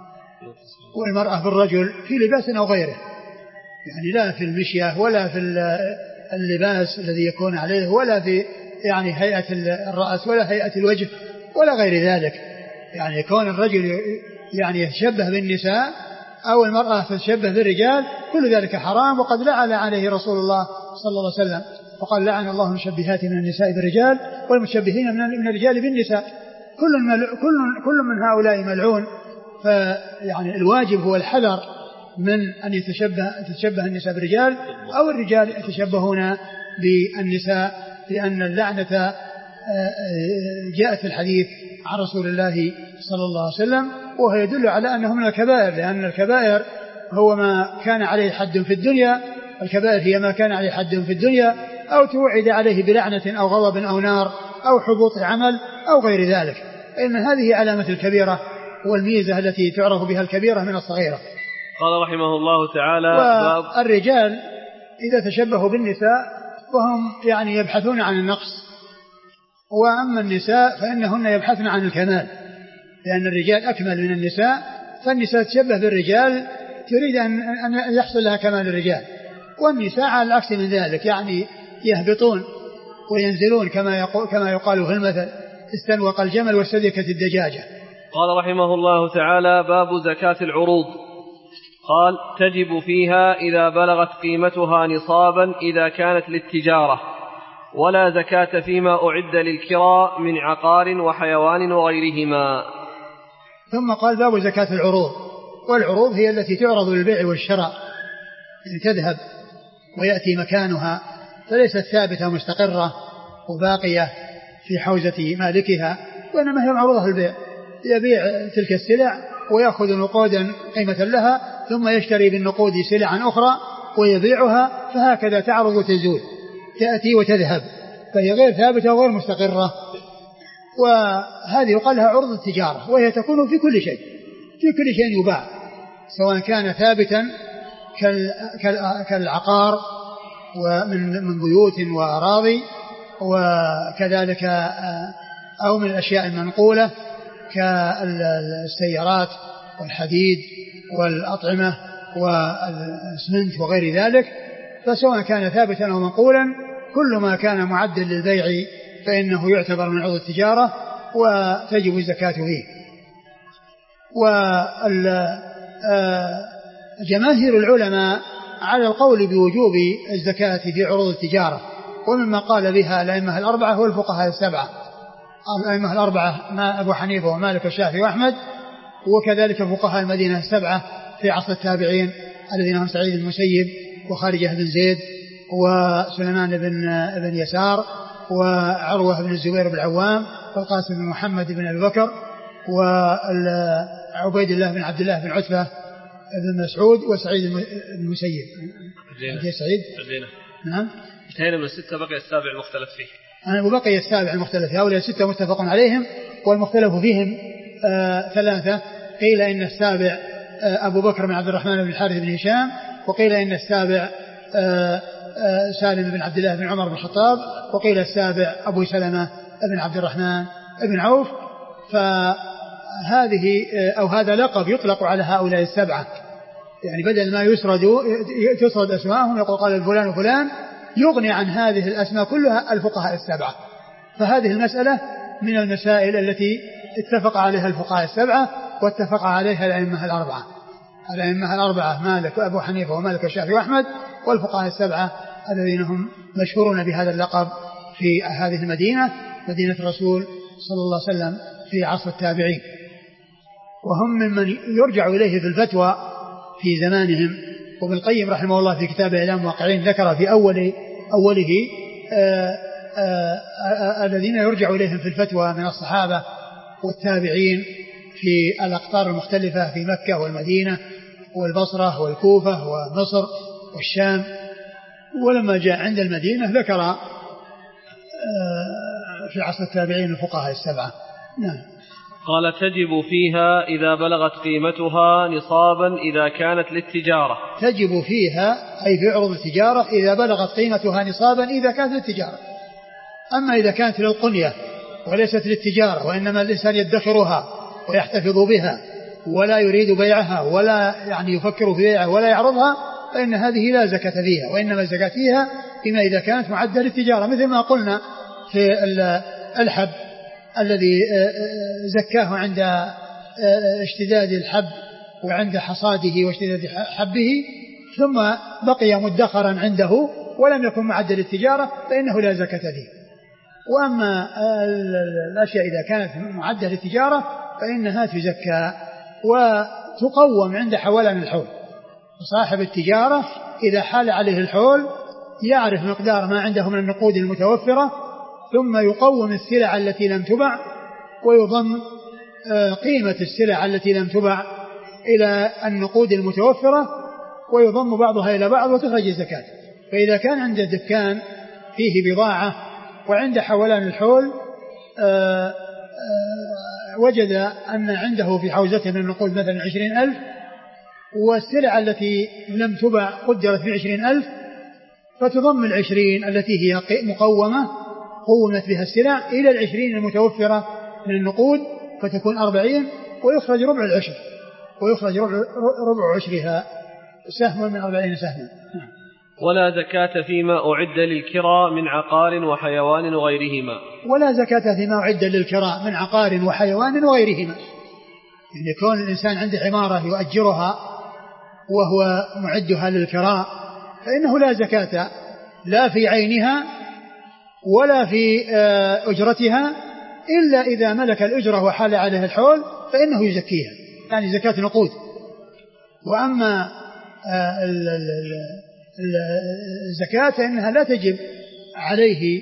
والمرأة بالرجل في لباس أو غيره، يعني لا في المشية ولا في اللباس الذي يكون عليه ولا في يعني هيئة الرأس ولا هيئة الوجه ولا غير ذلك. يعني يكون الرجل يعني يتشبه بالنساء أو المرأة تتشبه بالرجال، كل ذلك حرام، وقد لعن عليه رسول الله صلى الله عليه وسلم، وقال لعن الله المشبهات من النساء بالرجال والمشبهين من الرجال بالنساء، كل من هؤلاء ملعون. فيعني الواجب هو الحذر من أن تتشبه النساء بالرجال أو الرجال يتشبهون بالنساء، لأن اللعنة جاءت في الحديث عن رسول الله صلى الله عليه وسلم، وهو يدل على أنه من الكبائر، لأن الكبائر هو ما كان عليه حد في الدنيا، الكبائر هي ما كان عليه حد في الدنيا أو توعد عليه بلعنة أو غضب أو نار أو حبوط عمل أو غير ذلك، إن هذه علامة الكبيرة والميزة التي تعرف بها الكبيرة من الصغيرة. قال رحمه الله تعالى: والرجال إذا تشبهوا بالنساء وهم يعني يبحثون عن النقص، وأما النساء فإنهن يبحثن عن الكمال، لأن الرجال أكمل من النساء، فالنساء تشبه بالرجال تريد أن يحصل لها كمال الرجال، والنساء على العكس من ذلك، يعني يهبطون وينزلون كما يقال في المثل: استنوق الجمل واستدركت الدجاجة. قال رحمه الله تعالى: باب زكاة العروض. قال: تجب فيها إذا بلغت قيمتها نصابا إذا كانت للتجارة، ولا زكاة فيما أعد للكراء من عقار وحيوان وغيرهما. ثم قال: باب زكاة العروض. والعروض هي التي تعرض للبيع والشراء، يعني تذهب ويأتي مكانها، فليست ثابتة مستقرة وباقية في حوزة مالكها، وإنما هي معروضة للبيع، يبيع تلك السلع ويأخذ نقودا قيمة لها، ثم يشتري بالنقود سلعا أخرى ويبيعها، فهكذا تعرض وتزول، تأتي وتذهب، فهي غير ثابتة وغير مستقرة. وهذه يقال لها عروض التجارة، وهي تكون في كل شيء، في كل شيء يباع، سواء كان ثابتا كالعقار ومن بيوت وأراضي، وكذلك أو من الأشياء المنقولة كالسيارات والحديد والأطعمة والإسمنت وغير ذلك. فسواء كان ثابتا أو منقولا، كل ما كان معدل للبيع فإنه يعتبر من عروض التجارة وتجب الزكاة فيه. وجماهير العلماء على القول بوجوب الزكاة في عروض التجارة، ومما قال بها الأئمة الأربعة هو الفقهاء السبعة، الأئمة الأربعة أبو حنيفة ومالك والشافعي وأحمد، وكذلك فقهاء المدينة السبعة في عصر التابعين الذين هم سعيد بن المسيب وخارجة بن زيد وسليمان بن يسار وعروة بن الزبير بن العوام والقاسم بن محمد بن أبي بكر وعبيد الله بن عبد الله بن عتبة بن مسعود وسعيد بن المسيب. سعيد نعم. انتهينا من الستة، بقي السابع المختلف فيه. وبقي السابع المختلف، هؤلاء ستة متفق عليهم، والمختلف فيهم ثلاثة. قيل إن السابع أبو بكر بن عبد الرحمن بن الحارث بن هشام، وقيل إن السابع سالم بن عبد الله بن عمر بن الخطاب، وقيل السابع أبو سلمة بن عبد الرحمن بن عوف. فهذه أو هذا لقب يطلق على هؤلاء السبعة، يعني بدل ما تسرد أسماءهم يقول قال فلان وفلان، يغني عن هذه الأسماء كلها الفقهاء السبعة. فهذه المسألة من المسائل التي اتفق عليها الفقهاء السبعة واتفق عليها الأئمة الأربعة، الأئمة الأربعة مالك وأبو حنيفة ومالك والشافعي وأحمد، والفقهاء السبعة الذين هم مشهورون بهذا اللقب في هذه المدينة، مدينة الرسول صلى الله عليه وسلم في عصر التابعين، وهم ممن يرجع إليه في الفتوى في زمانهم. وابن القيم رحمه الله في كتاب إعلام الواقعين ذكر في أوله الذين يرجع إليهم في الفتوى من الصحابة والتابعين في الأقطار المختلفة في مكة والمدينة والبصرة والكوفة ومصر والشام. ولما جاء عند المدينة ذكر في عصر التابعين الفقهاء السبعة. نعم. قال تجب فيها إذا بلغت قيمتها نصابا إذا كانت للتجارة. تجب فيها أي في عروض التجارة إذا بلغت قيمتها نصابا إذا كانت للتجارة. أما إذا كانت للقنية وليست للتجارة وإنما الإنسان يدخرها ويحتفظ بها ولا يريد بيعها ولا يعني يفكر في بيعها ولا يعرضها فإن هذه لا زكاة فيها، وإنما الزكاة فيها فيما إذا كانت معدة للتجارة، مثل ما قلنا في الحب الذي زكاه عند اشتداد الحب وعند حصاده واشتداد حبه ثم بقي مدخرا عنده ولم يكن معدة للتجارة فإنه لا زكاة فيه. وأما الأشياء إذا كانت معدة للتجارة فإنها تزكى وتقوم عند حولان الحول. صاحب التجارة إذا حال عليه الحول يعرف مقدار ما عنده من النقود المتوفرة ثم يقوم السلع التي لم تباع ويضم قيمة السلع التي لم تباع إلى النقود المتوفرة ويضم بعضها إلى بعض وتخرج الزكاة. فإذا كان عنده دكان فيه بضاعة وعند حولان الحول وجد أن عنده في حوزته من النقود مثلا 20,000 والسلع التي لم تباع قدرت ب20,000 فتضم 20 التي هي مقومة قومت بها السلع إلى 20 المتوفرة من النقود فتكون 40 ويخرج ربع العشر ويخرج ربع عشرها سهم من 40 سهما. ولا زكاة فيما أعد للكراء من عقار وحيوان وغيرهما. ولا زكاة فيما أعد للكراء من عقار وحيوان وغيرهما. يعني يكون الإنسان عنده عمارة يؤجرها وهو معدها للكراء فإنه لا زكاة لا في عينها ولا في أجرتها إلا إذا ملك الأجرة وحال عليها الحول فإنه يزكيها، يعني زكاة نقود. وأما الزكاة فإنها لا تجب عليه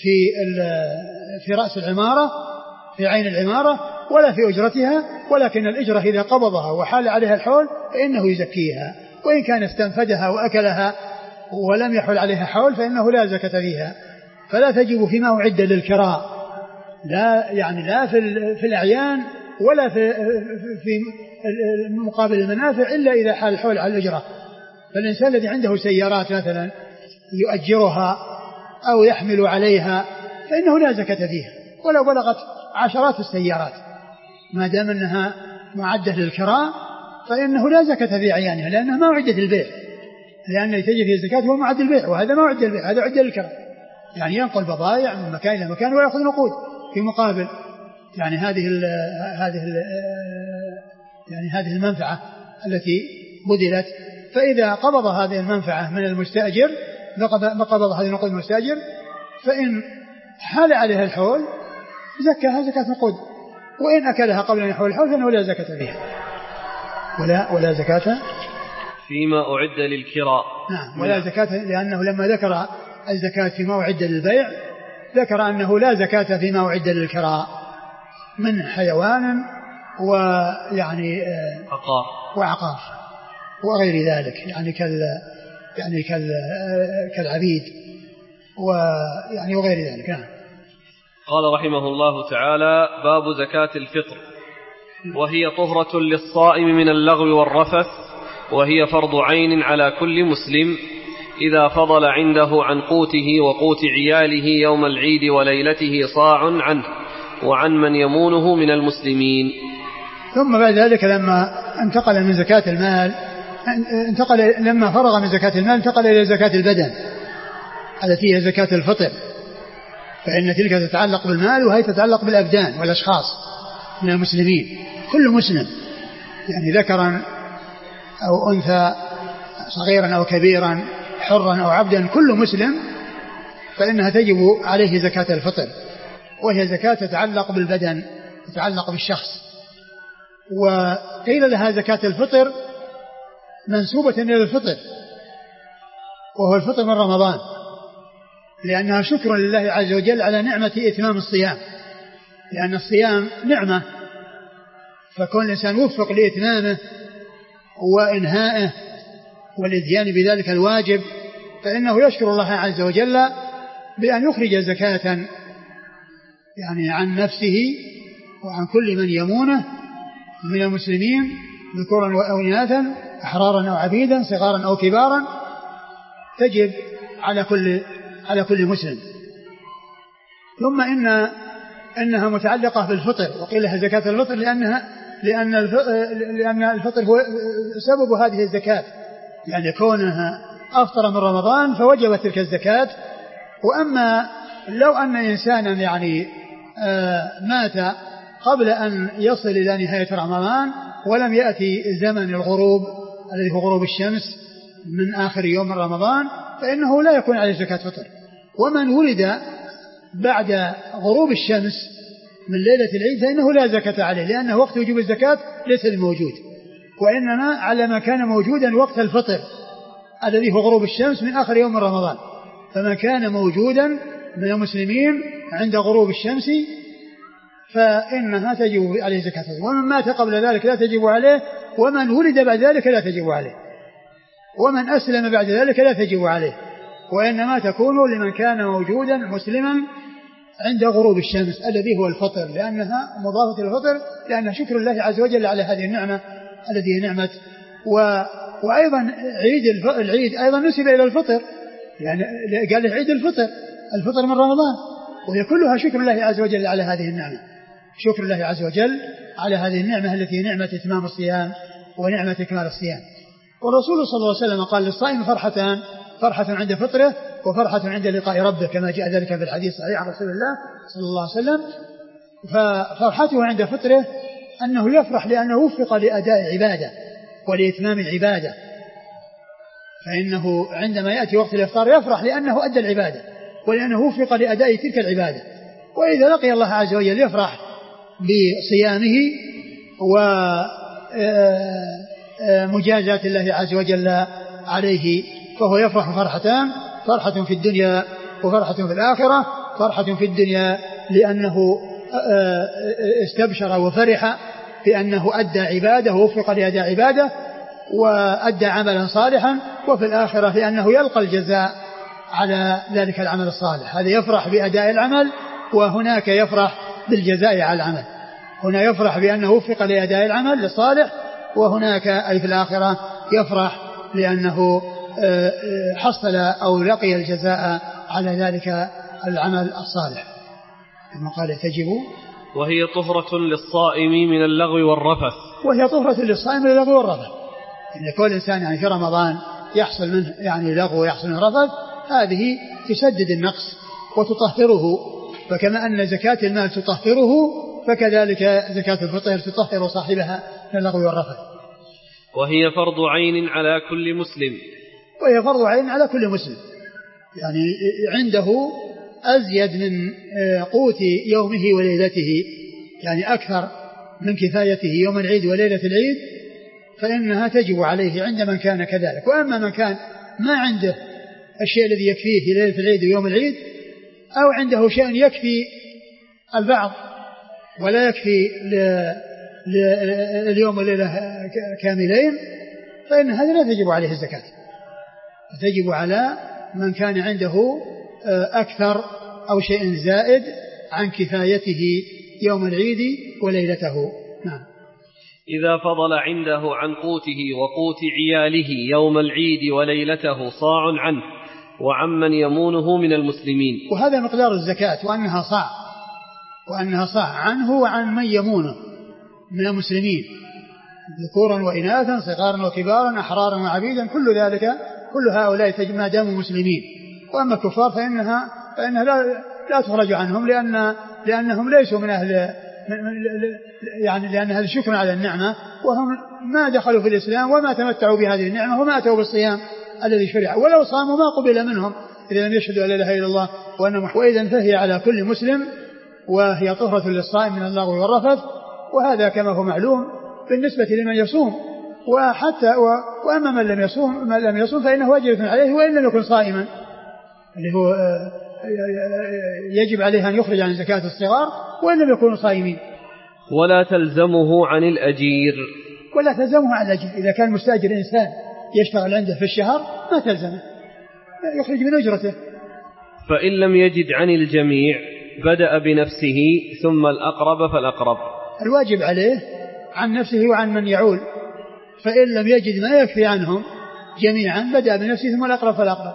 في رأس العمارة في عين العمارة ولا في أجرتها، ولكن الأجرة إذا قبضها وحال عليها الحول فإنه يزكيها، وإن كان استنفدها وأكلها ولم يحل عليها حول فإنه لا زكاة فيها. فلا تجب فيما أعد للكراء، لا يعني لا في الأعيان ولا في مقابل المنافع إلا إذا حال الحول على الأجرة. فالإنسان الذي عنده سيارات مثلا يؤجرها أو يحمل عليها فإنه لا زكاة فيها ولو بلغت عشرات السيارات ما دام أنها معدة للكراء فإنه لا زكاة في أعيانها لأنها ما أعدت للبيع، لأن تجب فيه الزكاة هو معد البيع وهذا ما أعد للبيع، هذا أعد للكراء، يعني ينقل بضائع من مكان إلى مكان ويأخذ نقود في مقابل يعني هذه المنفعة التي بذلت. فإذا قبض هذه المنفعة من المستأجر قبض هذه النقود المستأجر فإن حال عليها الحول زكاها زكاة نقود، وإن أكلها قبل أن يحول الحول فإنه لا زكاة فيها ولا زكاة فيما أعد للكراء. نعم ولا زكاة، لأنه لما ذكر الزكاة فيما أعد للبيع ذكر أنه لا زكاة فيما أعد للكراء من حيوان ويعني وعقار وغير ذلك يعني كالعبيد ويعني وغير ذلك. قال رحمه الله تعالى: باب زكاة الفطر، وهي طهرة للصائم من اللغو والرفث، وهي فرض عين على كل مسلم إذا فضل عنده عن قوته وقوت عياله يوم العيد وليلته صاع عنه وعن من يمونه من المسلمين. ثم بعد ذلك لما انتقل من زكاة المال لما فرغ من زكاة المال انتقل إلى زكاة البدن التي هي زكاة الفطر، فإن تلك تتعلق بالمال وهي تتعلق بالأبدان والأشخاص من المسلمين، كل مسلم يعني ذكرا أو أنثى صغيرا أو كبيرا حرا أو عبدا كل مسلم فإنها تجب عليه زكاة الفطر، وهي زكاة تتعلق بالبدن، تتعلق بالشخص. وقيل لها زكاة الفطر منسوبة إلى الفطر، وهو الفطر من رمضان، لأنها شكر لله عز وجل على نعمة إتمام الصيام، لأن الصيام نعمة، فكون الإنسان وفق لإتمامه وإنهائه والإتيان بذلك الواجب فإنه يشكر الله عز وجل بأن يخرج زكاة يعني عن نفسه وعن كل من يمونه من المسلمين ذكورا أو إناثا، أحرارا أو عبيدا، صغارا أو كبارا، تجب على كل مسلم. ثم إنها متعلقة بالفطر، وقيل لها زكاة الفطر لأن الفطر هو سبب هذه الزكاة، يعني كونها أفطر من رمضان فوجبت تلك الزكاة. وأما لو أن إنسانا يعني مات قبل أن يصل إلى نهاية رمضان ولم يأتي زمن الغروب الذي هو غروب الشمس من آخر يوم من رمضان فإنه لا يكون عليه زكاة فطر. ومن ولد بعد غروب الشمس من ليلة العيد فإنه لا زكاة عليه، لأنه وقت وجوب الزكاة ليس الموجود، وإنما على ما كان موجودا وقت الفطر الذي هو غروب الشمس من آخر يوم من رمضان. فمن كان موجودا من المسلمين عند غروب الشمس فإنها تجب عليه زكاة الفطر، ومن مات قبل ذلك لا تجب عليه، ومن ولد بعد ذلك لا تجب عليه، ومن أسلم بعد ذلك لا تجب عليه، وإنما تكون لمن كان موجودا مسلما عند غروب الشمس الذي هو الفطر، لأنها مضافة الفطر، لأنها شكر الله عز وجل على هذه النعمة التي هي نعمة. وأيضا العيد أيضا نسب إلى الفطر، يعني قال عيد الفطر من رمضان، وهي كلها شكر الله عز وجل على هذه النعمة، شكر الله عز وجل على هذه النعمة التي هي نعمة إتمام الصيام ونعمة إكمال الصيام. والرسول صلى الله عليه وسلم قال للصائم فرحتان، فرحة عند فطره وفرحة عند لقاء ربه، كما جاء ذلك في الحديث الصحيح عن رسول الله صلى الله عليه وسلم. ففرحته عند فطره أنه يفرح لأنه وفق لأداء عبادة ولإتمام العبادة، فإنه عندما يأتي وقت الإفطار يفرح لأنه أدى العبادة ولأنه وفق لأداء تلك العبادة. وإذا لقي الله عز وجل يفرح بصيامه ومجازات الله عز وجل عليه، فهو يفرح فرحتان، فرحة في الدنيا وفرحة في الآخرة. فرحة في الدنيا لأنه استبشر وفرح بأنه أدى عبادة ووفق لأداء عبادة وأدى عملا صالحا، وفي الآخرة لأنه يلقى الجزاء على ذلك العمل الصالح. هذا يفرح بأداء العمل، وهناك يفرح بالجزاء على العمل. هنا يفرح بأنه وفق لأداء العمل الصالح، وهناك أي في الآخرة يفرح لأنه حصل أو لقي الجزاء على ذلك العمل الصالح. كما قال تجب وهي طهرة للصائم من اللغو والرفث. وهي طهرة للصائم من اللغو والرفث، إن كل إنسان يعني في رمضان يحصل منه يعني لغو ويحصل منه رفث، هذه تسدد النقص وتطهره. فكما أن زكاة المال تطهره فكذلك زكاة الفطر تطهر صاحبها من اللغو والرفث. وهي فرض عين على كل مسلم. وهي فرض عين على كل مسلم، يعني عنده أزيد من قوت يومه وليلته، يعني أكثر من كفايته يوم العيد وليلة العيد، فإنها تجب عليه عند من كان كذلك. وأما من كان ما عنده الشيء الذي يكفيه في ليلة العيد ويوم العيد، أو عنده شيء يكفي البعض ولا يكفي اليوم والليلة كاملين، فإن هذا لا تجب عليه الزكاة، تجب على من كان عنده أكثر أو شيء زائد عن كفايته يوم العيد وليلته. نعم. إذا فضل عنده عن قوته وقوت عياله يوم العيد وليلته صاع عنه وعمن يمونه من المسلمين. وهذا مقدار الزكاة، وأنها صاع عنه وعن من يمونه من المسلمين ذكورا وإناثا، صغارا وكبارا، أحرارا وعبيدا، كل ذلك كل هؤلاء ما داموا مسلمين. وأما الكفار فإنها لا تخرج عنهم، لأنهم ليسوا من أهل، يعني لأن هذا شكر على النعمة، وهم ما دخلوا في الإسلام وما تمتعوا بهذه النعمة وما أتوا بالصيام الذي شرع، ولو صاموا ما قبل منهم إذا لم يشهدوا أن لا إله إلا الله وأن محمدا، فهي على كل مسلم، وهي طهرة للصائم من اللغو والرفث. وهذا كما هو معلوم بالنسبة لمن يصوم، وأما من لم يصوم فإنه واجب عليه وإن لم يكن صائما، اللي هو يجب عليه أن يخرج عن زكاة الصغار وإن لم يكونوا صائمين. ولا تلزمه عن الأجير، ولا تلزمه عن الأجير. إذا كان مستأجر إنسان يشتغل عنده في الشهر ما تلزمه، يخرج من أجرته. فإن لم يجد عن الجميع بدأ بنفسه ثم الأقرب فالأقرب. الواجب عليه عن نفسه وعن من يعول، فإن لم يجد ما يكفي عنهم جميعا بدأ بنفسه ثم الأقرب فالأقرب.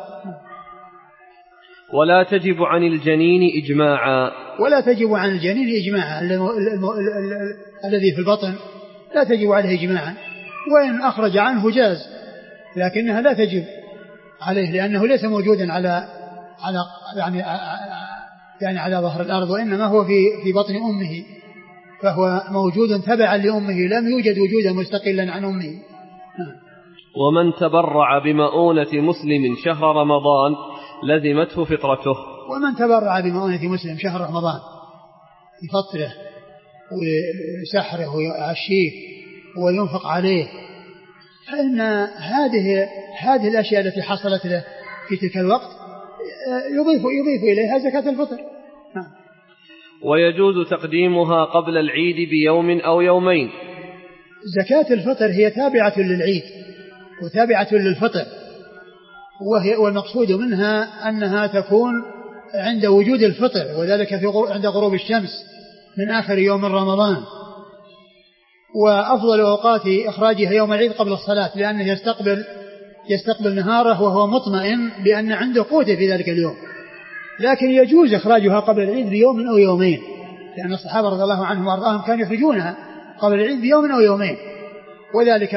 ولا تجب عن الجنين إجماعا، ولا تجب عن الجنين إجماعا، الذي في البطن لا تجب عليه إجماعا، وإن أخرج عنه جاز، لكنها لا تجب عليه لأنه ليس موجودا يعني على ظهر الأرض، وإنما هو في بطن أمه، فهو موجود تبعا لأمه، لم يوجد وجودا مستقلا عن أمه. ومن تبرع بمؤونة مسلم شهر رمضان لزمته فطرته. ومن تبرع بمؤونة مسلم شهر رمضان يفطره ويسحره ويعشيه وينفق عليه، فإن هذه الأشياء التي حصلت له في تلك الوقت يضيف إليها زكاة الفطر. ويجوز تقديمها قبل العيد بيوم أو يومين. زكاة الفطر هي تابعة للعيد وتابعة للفطر، والمقصود منها أنها تكون عند وجود الفطر، وذلك عند غروب الشمس من آخر يوم رمضان. وأفضل أوقات إخراجها يوم العيد قبل الصلاة، لأنه يستقبل نهاره وهو مطمئن بأن عنده قوته في ذلك اليوم. لكن يجوز إخراجها قبل العيد بيوم أو يومين، لأن الصحابة رضي الله عنهم وأرضاهم كانوا يخرجونها قبل العيد بيوم أو يومين، وذلك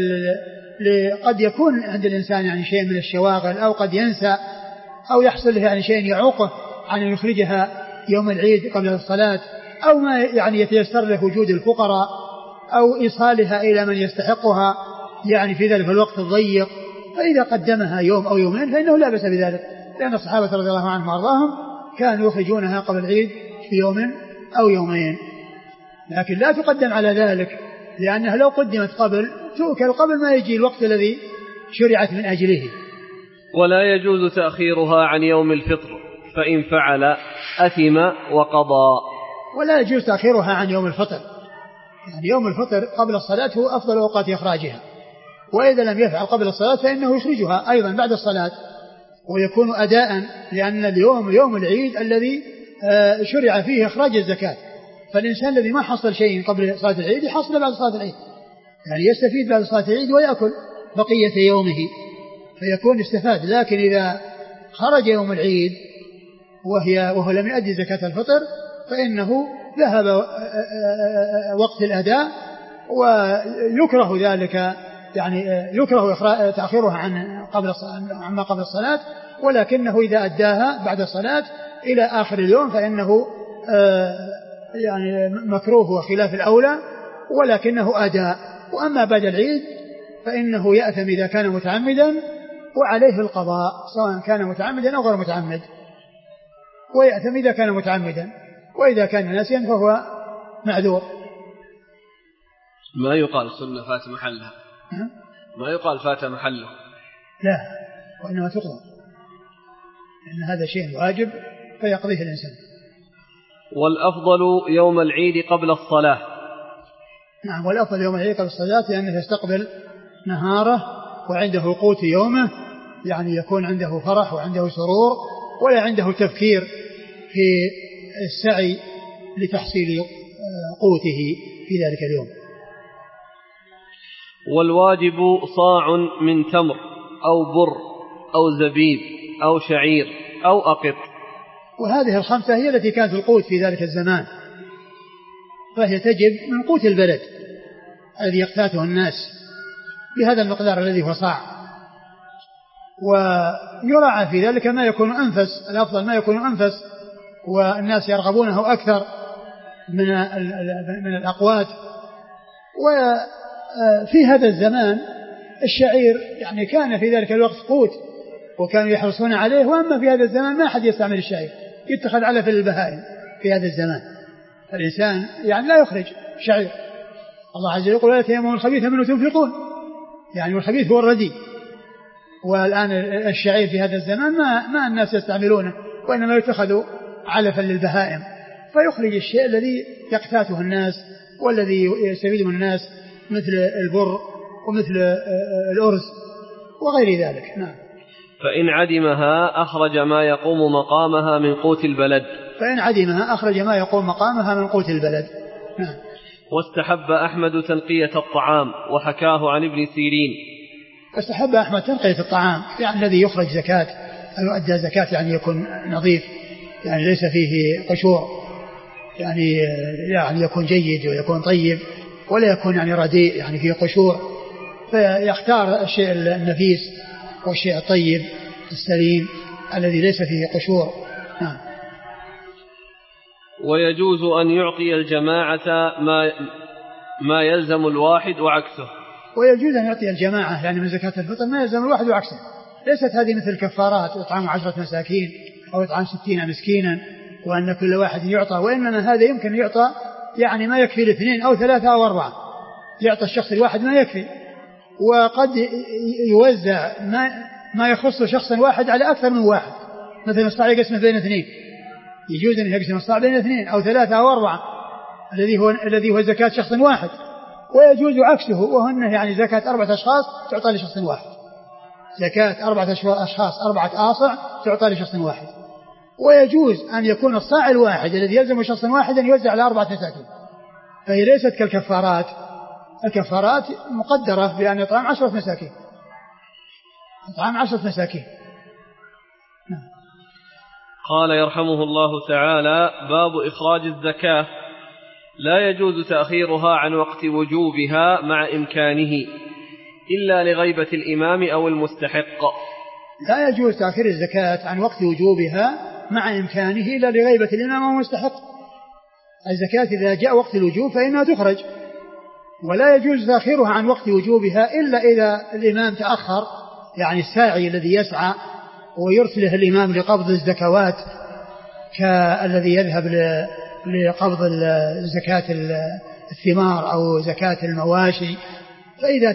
قد يكون عند الإنسان يعني شيء من الشواغل، أو قد ينسى، أو يحصل له يعني شيء يعوقه عن أن يخرجها يوم العيد قبل الصلاة، أو ما يعني يتيسر له وجود الفقراء أو إيصالها إلى من يستحقها يعني في ذلك الوقت الضيق، فإذا قدمها يوم أو يومين فإنه لا بأس بذلك، لأن الصحابة رضي الله عنهم وأرضاهم كانوا يخرجونها قبل العيد في يوم أو يومين. لكن لا تقدم على ذلك، لأنها لو قدمت تؤكل قبل ما يجي الوقت الذي شرعت من أجله. ولا يجوز تأخيرها عن يوم الفطر، فإن فعل أثم وقضى. ولا يجوز تأخيرها عن يوم الفطر، يعني يوم الفطر قبل الصلاة هو أفضل أوقات إخراجها، وإذا لم يفعل قبل الصلاة فإنه يخرجها أيضا بعد الصلاة ويكون أداء، لأن اليوم يوم العيد الذي شرع فيه إخراج الزكاة، فالإنسان الذي ما حصل شيء قبل صلاة العيد يحصل بعد صلاة العيد، يعني يستفيد بعد صلاة العيد ويأكل بقية يومه فيكون استفاد. لكن إذا خرج يوم العيد وهو لم يؤدي زكاة الفطر فإنه ذهب وقت الأداء، ويكره ذلك، يعني يكره تأخيرها عما قبل الصلاة، ولكنه إذا أداها بعد الصلاة إلى آخر اليوم فإنه يعني مكروه وخلاف الأولى، ولكنه أداء. وأما بعد العيد فإنه يأثم إذا كان متعمدا، وعليه القضاء سواء كان متعمدا أو غير متعمد، ويأثم إذا كان متعمدا، وإذا كان ناسيا فهو معذور. ما يقال سنة فات محلها، ما يقال فات محله، لا، وإنما تقضى، لأن هذا شيء واجب فيقضيه الإنسان. والأفضل يوم العيد قبل الصلاة. نعم، والأفضل يوم العيد قبل الصلاة، لأنه يستقبل نهاره وعنده قوت يومه، يعني يكون عنده فرح وعنده سرور ولا عنده تفكير في السعي لتحصيل قوته في ذلك اليوم. والواجب صاع من تمر أو بر أو زبيب أو شعير أو أقط. وهذه الخمسة هي التي كانت القوت في ذلك الزمان، فهي تجب من قوت البلد الذي يقتاته الناس بهذا المقدار الذي هو صاع، ويراعى في ذلك ما يكون أنفس، الأفضل ما يكون أنفس والناس يرغبونه أكثر من الأقوات. وفي هذا الزمان الشعير يعني كان في ذلك الوقت قوت وكانوا يحرصون عليه، وأما في هذا الزمان ما أحد يستعمل الشعير، يتخذ علف للبهائم في هذا الزمان. الإنسان يعني لا يخرج شعير. الله عز وجل يقول ولا تيمموا الخبيث منه تنفقون، يعني والخبيث هو الرديء. والآن الشعير في هذا الزمان ما الناس يستعملونه، وإنما يتخذ علفا للبهائم، فيخرج الشيء الذي يقتاته الناس والذي يستفيد من الناس مثل البر ومثل الأرز وغير ذلك. نعم. فإن عدمها أخرج ما يقوم مقامها من قوت البلد. فإن عدمها أخرج ما يقوم مقامها من قوت البلد. نعم. واستحب أحمد تنقية الطعام وحكاه عن ابن سيرين. واستحب أحمد تنقية الطعام، يعني الذي يخرج زكاة أو يؤدى زكاة يعني يكون نظيف، يعني ليس فيه قشور، يعني يكون جيد ويكون طيب، ولا يكون يعني رديء يعني فيه قشور، فيختار الشيء النفيس والشيء الطيب السليم الذي ليس فيه قشور. نعم. ويجوز أن يعطي الجماعة ما يلزم الواحد وعكسه. ويجوز أن يعطي الجماعة يعني من زكاة الفطر ما يلزم الواحد وعكسه. ليست هذه مثل الكفارات إطعام 10 مساكين أو إطعام 60 مسكينا وأن كل واحد يعطى، وإنما هذا يمكن يعطى يعني ما يكفي الاثنين أو 3 أو 4، يعطى الشخص الواحد ما يكفي، وقد يوزع ما يخص شخصا واحد على أكثر من واحد، مثل الصاع يقسم بين 2، يجوز أن يقسم الصاع بين 2 أو 3 أو 4 الذي هو زكاة شخص واحد. ويجوز عكسه، وهن يعني زكاة 4 أشخاص تعطى لشخص واحد، زكاة 4 أشخاص 4 آصع تعطى لشخص واحد. ويجوز أن يكون الصاع الواحد الذي يلزم شخص واحد أن يوزع على 4 مساكين، فهي ليست كالكفارات. الكفارات مقدرة بأن يطعم 10 مساكين، يطعم 10 مساكين. قال يرحمه الله تعالى: باب إخراج الزكاة. لا يجوز تأخيرها عن وقت وجوبها مع إمكانه إلا لغيبة الإمام أو المستحق. لا يجوز تأخير الزكاة عن وقت وجوبها مع إمكانه إلا لغيبة الإمام أو المستحق. الزكاة إذا جاء وقت الوجوب فإنها تخرج، ولا يجوز تأخيرها عن وقت وجوبها إلا إذا الإمام تأخر، يعني الساعي الذي يسعى ويرسله الإمام لقبض الزكوات كالذي يذهب لقبض زكاة الثمار أو زكاة المواشي، فإذا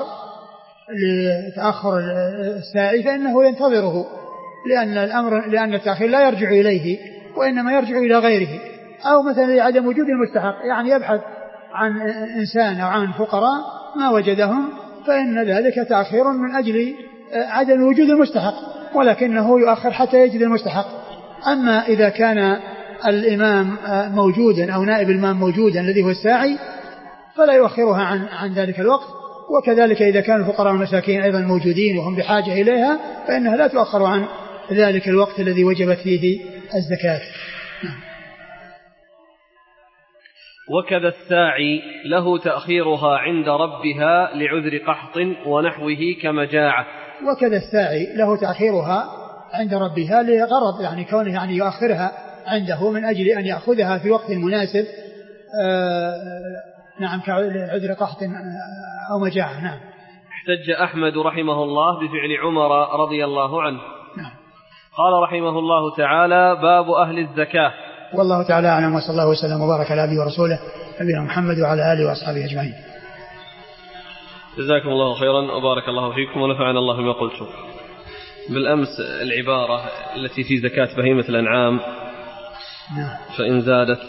تأخر الساعي فإنه ينتظره، لأن التأخير لا يرجع إليه وإنما يرجع إلى غيره. أو مثلا لعدم وجود المستحق، يعني يبحث عن إنسان أو عن فقراء ما وجدهم، فإن ذلك تأخير من أجل عدم وجود المستحق، ولكنه يؤخر حتى يجد المستحق. أما إذا كان الإمام موجودا أو نائب الإمام موجودا الذي هو الساعي فلا يؤخرها عن ذلك الوقت. وكذلك إذا كان الفقراء والمساكين أيضا موجودين وهم بحاجة إليها فإنها لا تؤخر عن ذلك الوقت الذي وجبت فيه الزكاة. وكذا الساعي له تأخيرها عند ربها لعذر قحط ونحوه كمجاعة. وكذا الساعي له تأخيرها عند ربها لغرض، يعني كونه يعني يؤخرها عنده من أجل أن يأخذها في وقت مناسب، نعم، كعذر قحط أو مجاعة. نعم. احتج أحمد رحمه الله بفعل عمر رضي الله عنه. نعم. قال رحمه الله تعالى: باب أهل الزكاة. والله تعالى أعلم، وصلى الله وسلم وبارك على عبده ورسوله نبينا محمد وعلى آله وأصحابه أجمعين. جزاكم الله خيرا وبارك الله فيكم ونفعنا الله بما قلتم. بالأمس العبارة التي في زكاة بهيمة الأنعام فإن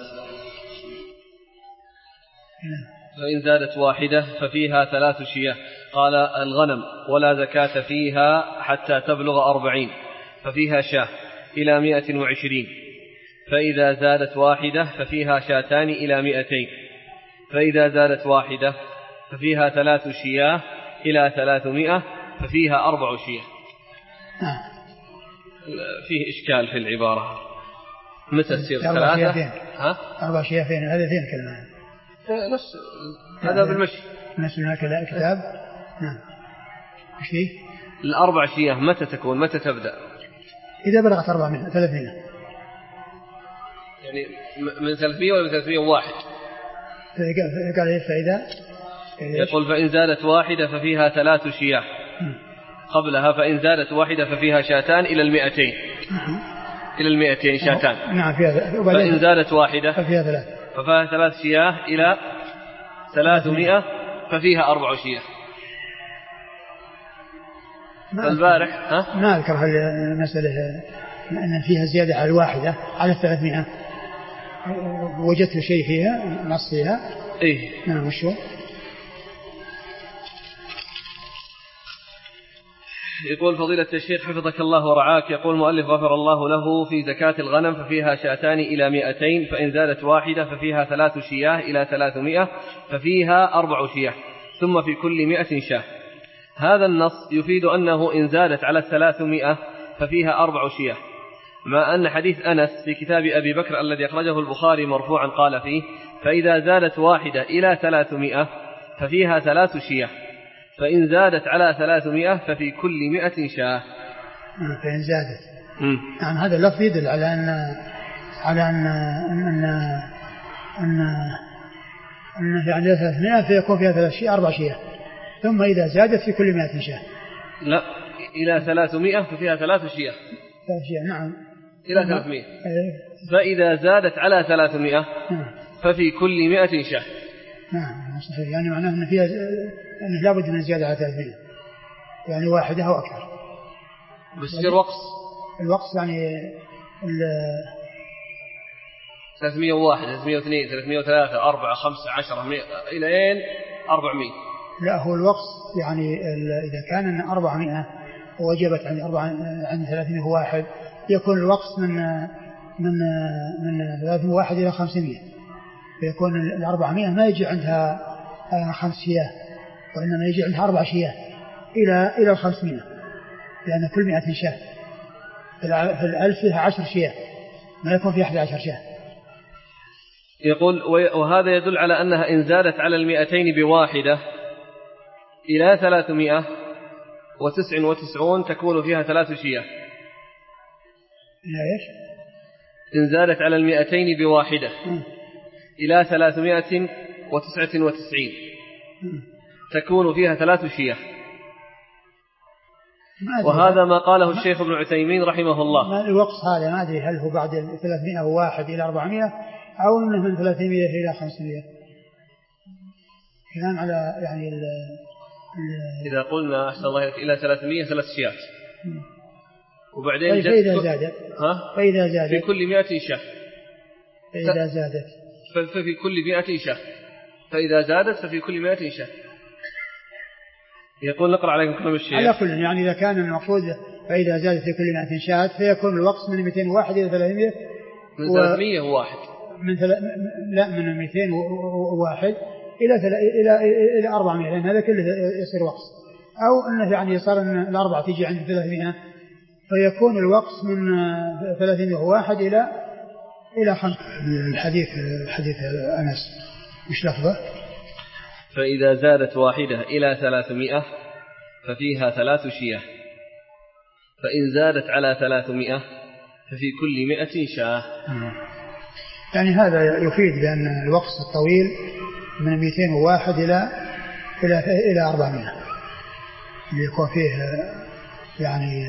زادت واحدة ففيها 3 شياه. قال: الغنم ولا زكاة فيها حتى تبلغ 40 ففيها شاه إلى 120، فإذا زادت واحدة ففيها شاتان إلى 200، فإذا زادت واحدة ففيها 3 شياه إلى 300 ففيها 4 شياه. فيه إشكال في العبارة، متى تصير 3؟ 4 شياه فين؟ هذا 2 كلمات. نفس هذا بالمشي، نفس الكتاب. نعم. ايش فيه؟ ال4 شياه متى تكون؟ متى تبدأ؟ إذا بلغت 300 يعني من 300 ولا من 301؟ قال إيه؟ يقول فإن زادت واحدة ففيها 3 شياه قبلها، فإن زادت واحدة ففيها شاتان إلى 200 إلى 200 شاتان. نعم فيها. فإن زادت واحدة ففيها 3 شياه إلى 300 ففيها 4 شياه. فالبارح ما أذكر المسألة أن فيها زيادة على الواحدة على 300. وجدت شيء فيها نص فيها. إيه نعم. وشو يقول فضيلة الشيخ حفظك الله ورعاك، يقول مؤلف غفر الله له في زكاة الغنم ففيها شاتان إلى 200، فإن زادت واحدة ففيها 3 شياه إلى 300 ففيها 4 شياه، ثم في كل 100 شاه. هذا النص يفيد أنه إن زادت على 300 ففيها 4 شياه، مع أن حديث أنس في كتاب أبي بكر الذي أخرجه البخاري مرفوعا قال فيه فإذا زادت واحدة إلى 300 ففيها 3 شياه، فإن زادت على 300 ففي كل 100 شاه. فإن زادت يعني هذا اللفظ يدل على أن يعني 300 فيكون فيها 4 شياه، ثم إذا زادت في كل 100 شاه. لا، إلى 300 ففيها 3 شياه. 3 شياه نعم. إلى 300. فإذا زادت على 300 ففي كل 100 شاه. نعم صحيح. يعني معناه أن فيها أنه لابد من زيادة على 300، يعني واحدة أو أكثر. بس الوقت يعني 301 302 303 4 5 10 100 إلى 400. لا، هو الوقت يعني إذا كان 400 ووجبت عن 300 واحد، يكون الوقت من 300 واحد إلى 500، فيكون 400 ما يجي عندها 5 شياه، وإنما يجي عندها 4 شياه إلى 500، لأن كل 100 شاه في 1000 فيها 10 شياه، ما يكون فيها 11 شاه. يقول وهذا يدل على أنها إن زادت على 200 بواحدة إلى 399 تكون فيها 3 شياه. لا إيش؟ إن زادت على 200 بواحدة إلى 399 تكون فيها 3 شياه. وهذا ما قاله الشيخ ابن عثيمين رحمه الله. ما الوقت هذا ما أدري هل هو بعد 301 إلى 400 أو أنه من 300 إلى 500. كلام على يعني إذا قلنا أحسن الله إلى 300 3 شيات، وبعدين فإذا زادت في كل 100 شاه. فإذا زادت ففي كل 100 شاه، فإذا زادت ففي كل 100 شاه. يقول نقرأ عليكم كلام الشيخ. على كل يعني إذا كان المقصود فإذا زادت في كل 100 شاه فيكون الوقت من 201 إلى 300. من 301 لا، من 201 إلى 400، لأن هذا كله يصير وقت. أو أنه يعني صار أن الأربعة تيجي عند 300 فيكون الوقت من 301 إلى 5. حديث أنس مش لفظه؟ فإذا زادت واحدة إلى 300 ففيها 3 شياه، فإن زادت على 300 ففي كل 100 شاه. يعني هذا يفيد بأن الوقت الطويل من 201 إلى 400 يكون فيه يعني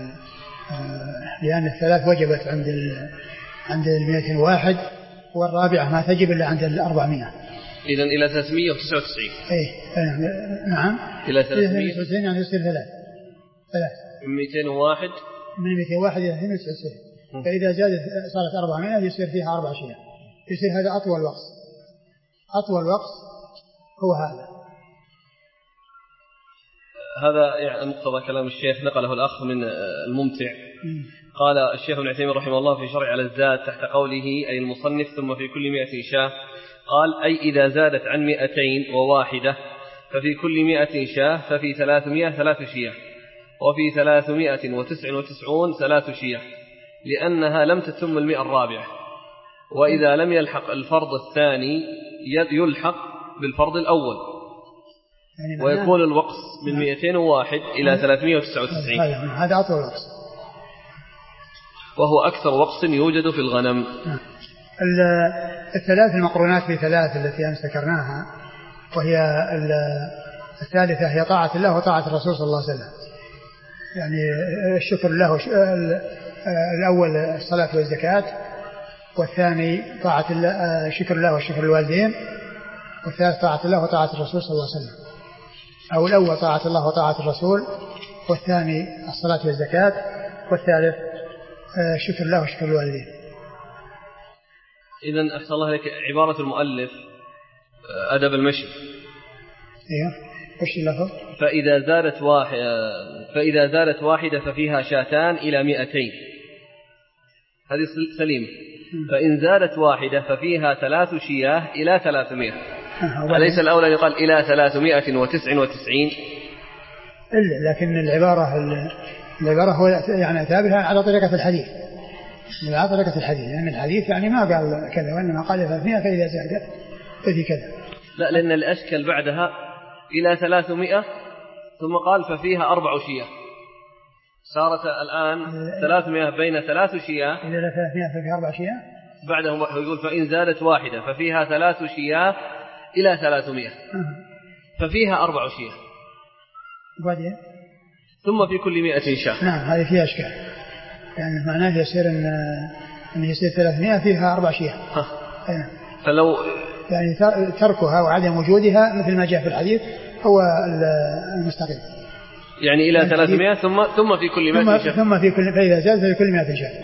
لأن الثلاث وجبت عند 201 والرابعة ما تجب إلا عند 400. إذن إلى 399. نعم إلى 399 يعني يصير 3 من 201 إلى 399. فإذا زادت صارت 400 يصير فيها 4 شياه، يصير هذا أطول وقت هو هذا يعني مقتضى كلام الشيخ نقله الأخ من الممتع. قال الشيخ ابن عثيمين رحمه الله في شرع على الزاد تحت قوله أي المصنف ثم في كل 100 شاه، قال أي إذا زادت عن 201 ففي كل 100 شاه، ففي 300 3 شياه، وفي 399 3 شياه، لأنها لم تتم 100 الرابعة. وإذا لم يلحق الفرض الثاني يلحق بالفرض الأول، يعني ويكون الوقت من 201 إلى 399. هذا أطول وقت، وهو أكثر وقت يوجد في الغنم. الثلاث المقرونات بثلاث التي أمس ذكرناها وهي الثالثة هي طاعة الله وطاعة الرسول صلى الله عليه وسلم. يعني الشكر له الأول الصلاة والزكاة، والثاني طاعة الله شكر الله وشكر الوالدين، والثالث طاعة الله وطاعة الرسول صلى الله عليه وسلم. أو الأول طاعة الله وطاعة الرسول، والثاني الصلاة والزكاة، والثالث شكر الله وشكر الوالدين. إذن أحسن الله لك عبارة المؤلف أدب المشي. إيه وش اللفظ؟ فإذا زادت واحدة ففيها شاتان إلى 200. هذه سليم. فإن زادت واحدة ففيها 3 شياه إلى 300. أليس الأولى يقال إلى 399؟ إلا لكن العبارة هو يعني تابعها على طريقة الحديث، على طريقة الحديث، لأن الحديث يعني ما قال كذا، وإنما قال 300 فإذا زادت ففي كذا. لا، لأن الأشكال بعدها إلى 300 ثم قال ففيها 4 شياه، صارت الآن 300 بين 3 شياه إلى 300 ففيها 4 شياه. بعدهم يقول فإن زادت واحدة ففيها 3 شياه إلى 300 ففيها 4 شياه، وبعدين ثم في كل 100 شاة. نعم هذه فيها أشكال، يعني معناه يصير أن يصير 300 فيها 4 شياه. فلو يعني تركها وعدم وجودها مثل ما جاء في الحديث هو المستقيم، يعني إلى 300 ثم في كل 100 شاة، ثم في كل فإذا زاد في كل 100 شاة.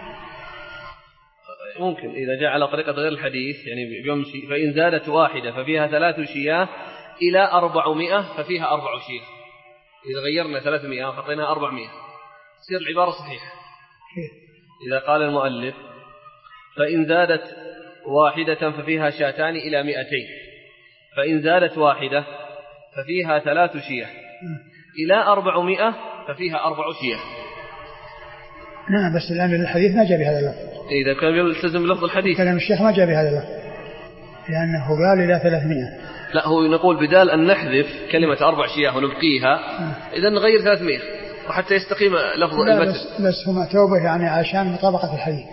ممكن إذا جاء على طريقة غير الحديث يعني بيمشي فإن زادت واحدة ففيها 3 شياه إلى 400 ففيها 4 شياه. إذا غيرنا 300 وحطينا 400 تصير العبارة صحيحة. إذا قال المؤلف فإن زادت واحدة ففيها شاتان إلى 200، فإن زادت واحدة ففيها 3 شياه إلى 400 ففيها 4 شياه. نعم بس الآن الحديث ما جاء بهذا اللفظ. إذا كان يلتزم لفظ الحديث كلام الشيخ ما جاء بهذا اللفظ لأنه قال إلى 300. لا، هو نقول بدال أن نحذف كلمة 4 شياه ونبقيها إذا نغير 300 وحتى يستقيم لفظ المتن. بس هم توبة يعني عشان مطابقة الحديث.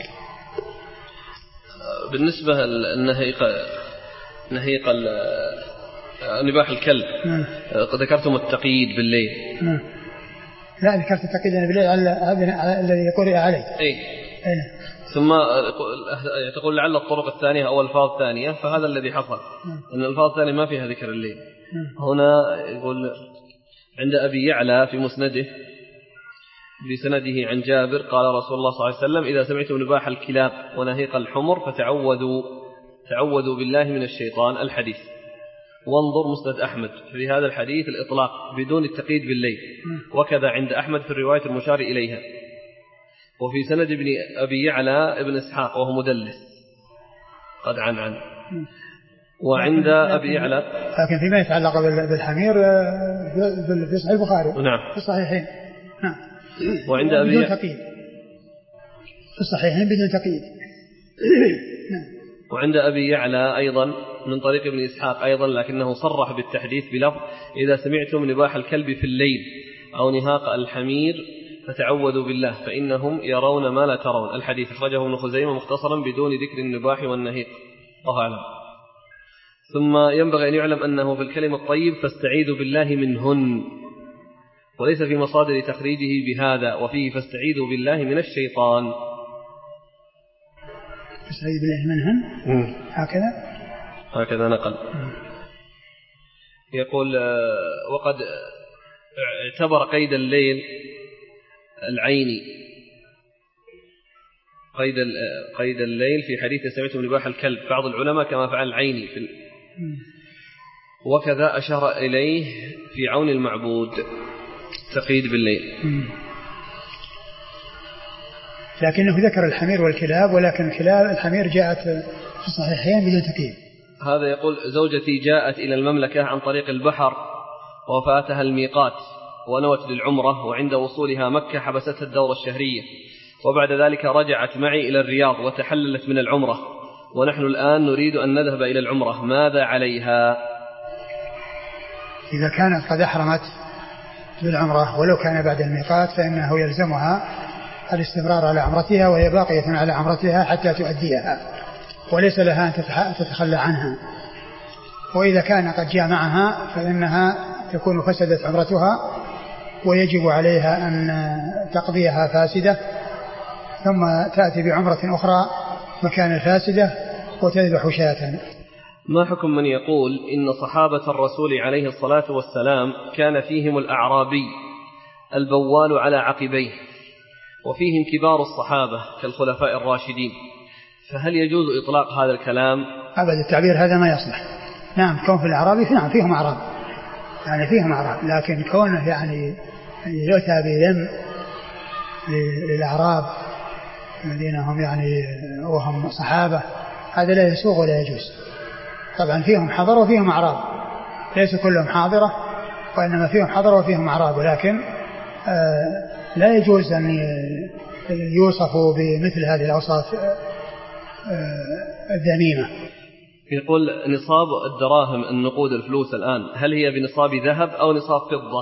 بالنسبة نهيق نباح الكلب ذكرتم التقييد بالليل. لا ذكرت التقييد بالليل على الذي يقول عليه. ثم تقول لعل الطرق الثانية أو الفاظ ثانية، فهذا الذي حصل أن الفاظ ثانية ما فيها ذكر الليل. هنا يقول عند أبي يعلى في مسنده بسنده عن جابر قال رسول الله صلى الله عليه وسلم إذا سمعتم نباح الكلاب ونهيق الحمر فتعوذوا بالله من الشيطان الحديث. وانظر مسند أحمد في هذا الحديث الإطلاق بدون التقييد بالليل، وكذا عند أحمد في الرواية المشار إليها. وفي سند ابن أبي يعلى ابن إسحاق وهو مدلس قد عن وعند أبي يعلى لكن فيما يتعلق بالحمير في صحيح البخاري نعم في الصحيحين نعم وعند أبي بدون تقييد في الصحيحين بدون تقييد نعم. وعند أبي يعلى أيضا من طريق ابن إسحاق أيضا لكنه صرح بالتحديث بلفظ إذا سمعتم نباح الكلب في الليل أو نهاق الحمير فتعوذوا بالله فإنهم يرون ما لا ترون. الحديث أخرجه ابن خزيمة مختصرا بدون ذكر النباح والنهيق. الله أعلم. ثم ينبغي أن يعلم أنه في الكلم الطيب فاستعيذوا بالله منهن، وليس في مصادر تخريجه بهذا، وفيه فاستعيذوا بالله من الشيطان. فاستعيذوا بالله منهن هكذا نقل. يقول وقد اعتبر قيد الليل العيني قيد الليل في حديث سمعتم نباح الكلب بعض العلماء كما فعل العيني وكذا أشار إليه في عون المعبود تقييد بالليل. لكنه ذكر الحمير والكلاب، ولكن الحمير جاءت في الصحيحين بدون تقييد. هذا يقول زوجتي جاءت إلى المملكة عن طريق البحر وفاتها الميقات ونوت للعمرة، وعند وصولها مكة حبستها الدورة الشهرية، وبعد ذلك رجعت معي إلى الرياض وتحللت من العمرة، ونحن الآن نريد أن نذهب إلى العمرة، ماذا عليها؟ إذا كانت قد أحرمت بالعمرة ولو كان بعد الميقات فإنه يلزمها الاستمرار على عمرتها، وهي باقية على عمرتها حتى تؤديها، وليس لها أن تتخلى عنها. وإذا كان قد جامعها فإنها تكون فسدت عمرتها ويجب عليها أن تقضيها فاسدة ثم تأتي بعمرة أخرى مكان الفاسدة وتذبح شاة. ما حكم من يقول إن صحابة الرسول عليه الصلاة والسلام كان فيهم الأعرابي البوال على عقبيه وفيهم كبار الصحابة كالخلفاء الراشدين، فهل يجوز إطلاق هذا الكلام؟ أبدا، التعبير هذا ما يصلح. نعم كون في الأعرابي نعم فيهم أعراب، يعني فيهم أعراب، لكن كونه يعني يؤتى بذم للأعراب الذين هم يعني وهم صحابة هذا لا يسوغ ولا يجوز. طبعا فيهم حضر وفيهم أعراب، ليس كلهم حاضرة وإنما فيهم حضر وفيهم أعراب، ولكن لا يجوز أن يوصفوا بمثل هذه الأوصاف الذميمة. يقول نصاب الدراهم النقود الفلوس الآن هل هي بنصاب ذهب أو نصاب فضة؟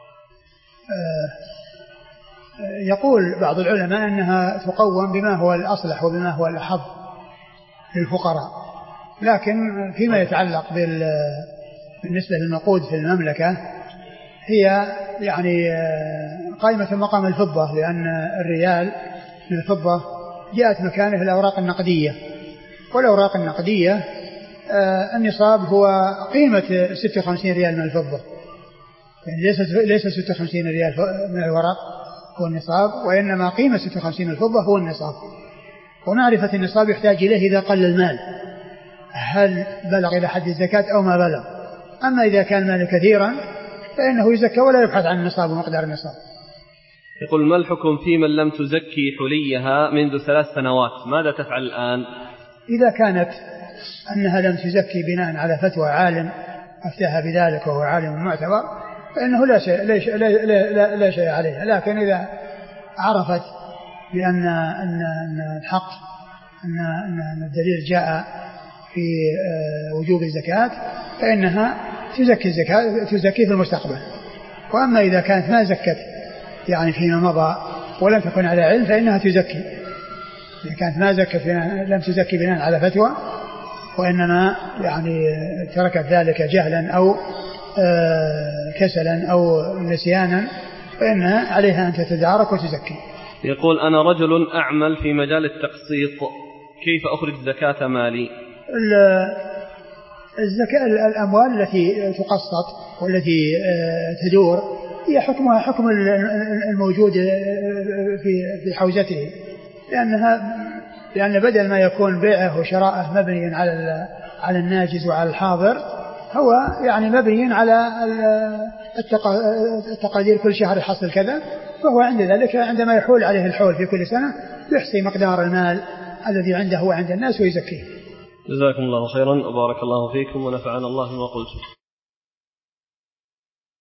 يقول بعض العلماء أنها تقوم بما هو الأصلح وبما هو الأحظ للفقراء، لكن فيما يتعلق بالنسبة للنقود في المملكة هي يعني قائمة مقام الفضة، لأن الريال من الفضة جاءت مكانه الأوراق النقدية، والأوراق النقدية النصاب هو قيمة 56 ريال من الفضة، يعني ليس 56 ريال من الورق هو النصاب، وإنما قيمة 56 الفضة هو النصاب. ومعرفة النصاب يحتاج إليه إذا قل المال، هل بلغ إلى حد الزكاة أو ما بلغ. أما إذا كان المال كثيرا فإنه يزكى ولا يبحث عن النصاب ومقدار النصاب. يقول ما الحكم في من لم تزكي حليها منذ 3 سنوات، ماذا تفعل الآن؟ إذا كانت أنها لم تزكي بناء على فتوى عالم أفتاها بذلك وهو عالم معتبر فإنه لا شيء عليها، لكن إذا عرفت بأن الحق أن الدليل جاء في وجوب الزكاة فإنها تزكي في المستقبل. وأما إذا كانت ما زكت يعني فيما مضى ولم تكن على علم فإنها تزكي. إذا كانت ما زكت لم تزكي بناء على فتوى وإنما يعني تركت ذلك جهلا أو كسلا أو نسيانا فإنها عليها أن تتدارك وتزكي. يقول أنا رجل أعمل في مجال التقسيط، كيف أخرج زكاة مالي؟ الزكاة الأموال التي تقسط والتي تدور هي حكمها حكم الموجود في حوزته، لأن بدل ما يكون بيعه وشراءه مبني على الناجز وعلى الحاضر هو يعني مبني على التقادير كل شهر يحصل كذا، فهو عند ذلك عندما يحول عليه الحول في كل سنة يحصي مقدار المال الذي عنده وعند الناس ويزكيه. جزاكم الله خيرا وبارك الله فيكم ونفعنا الله بما قلتم.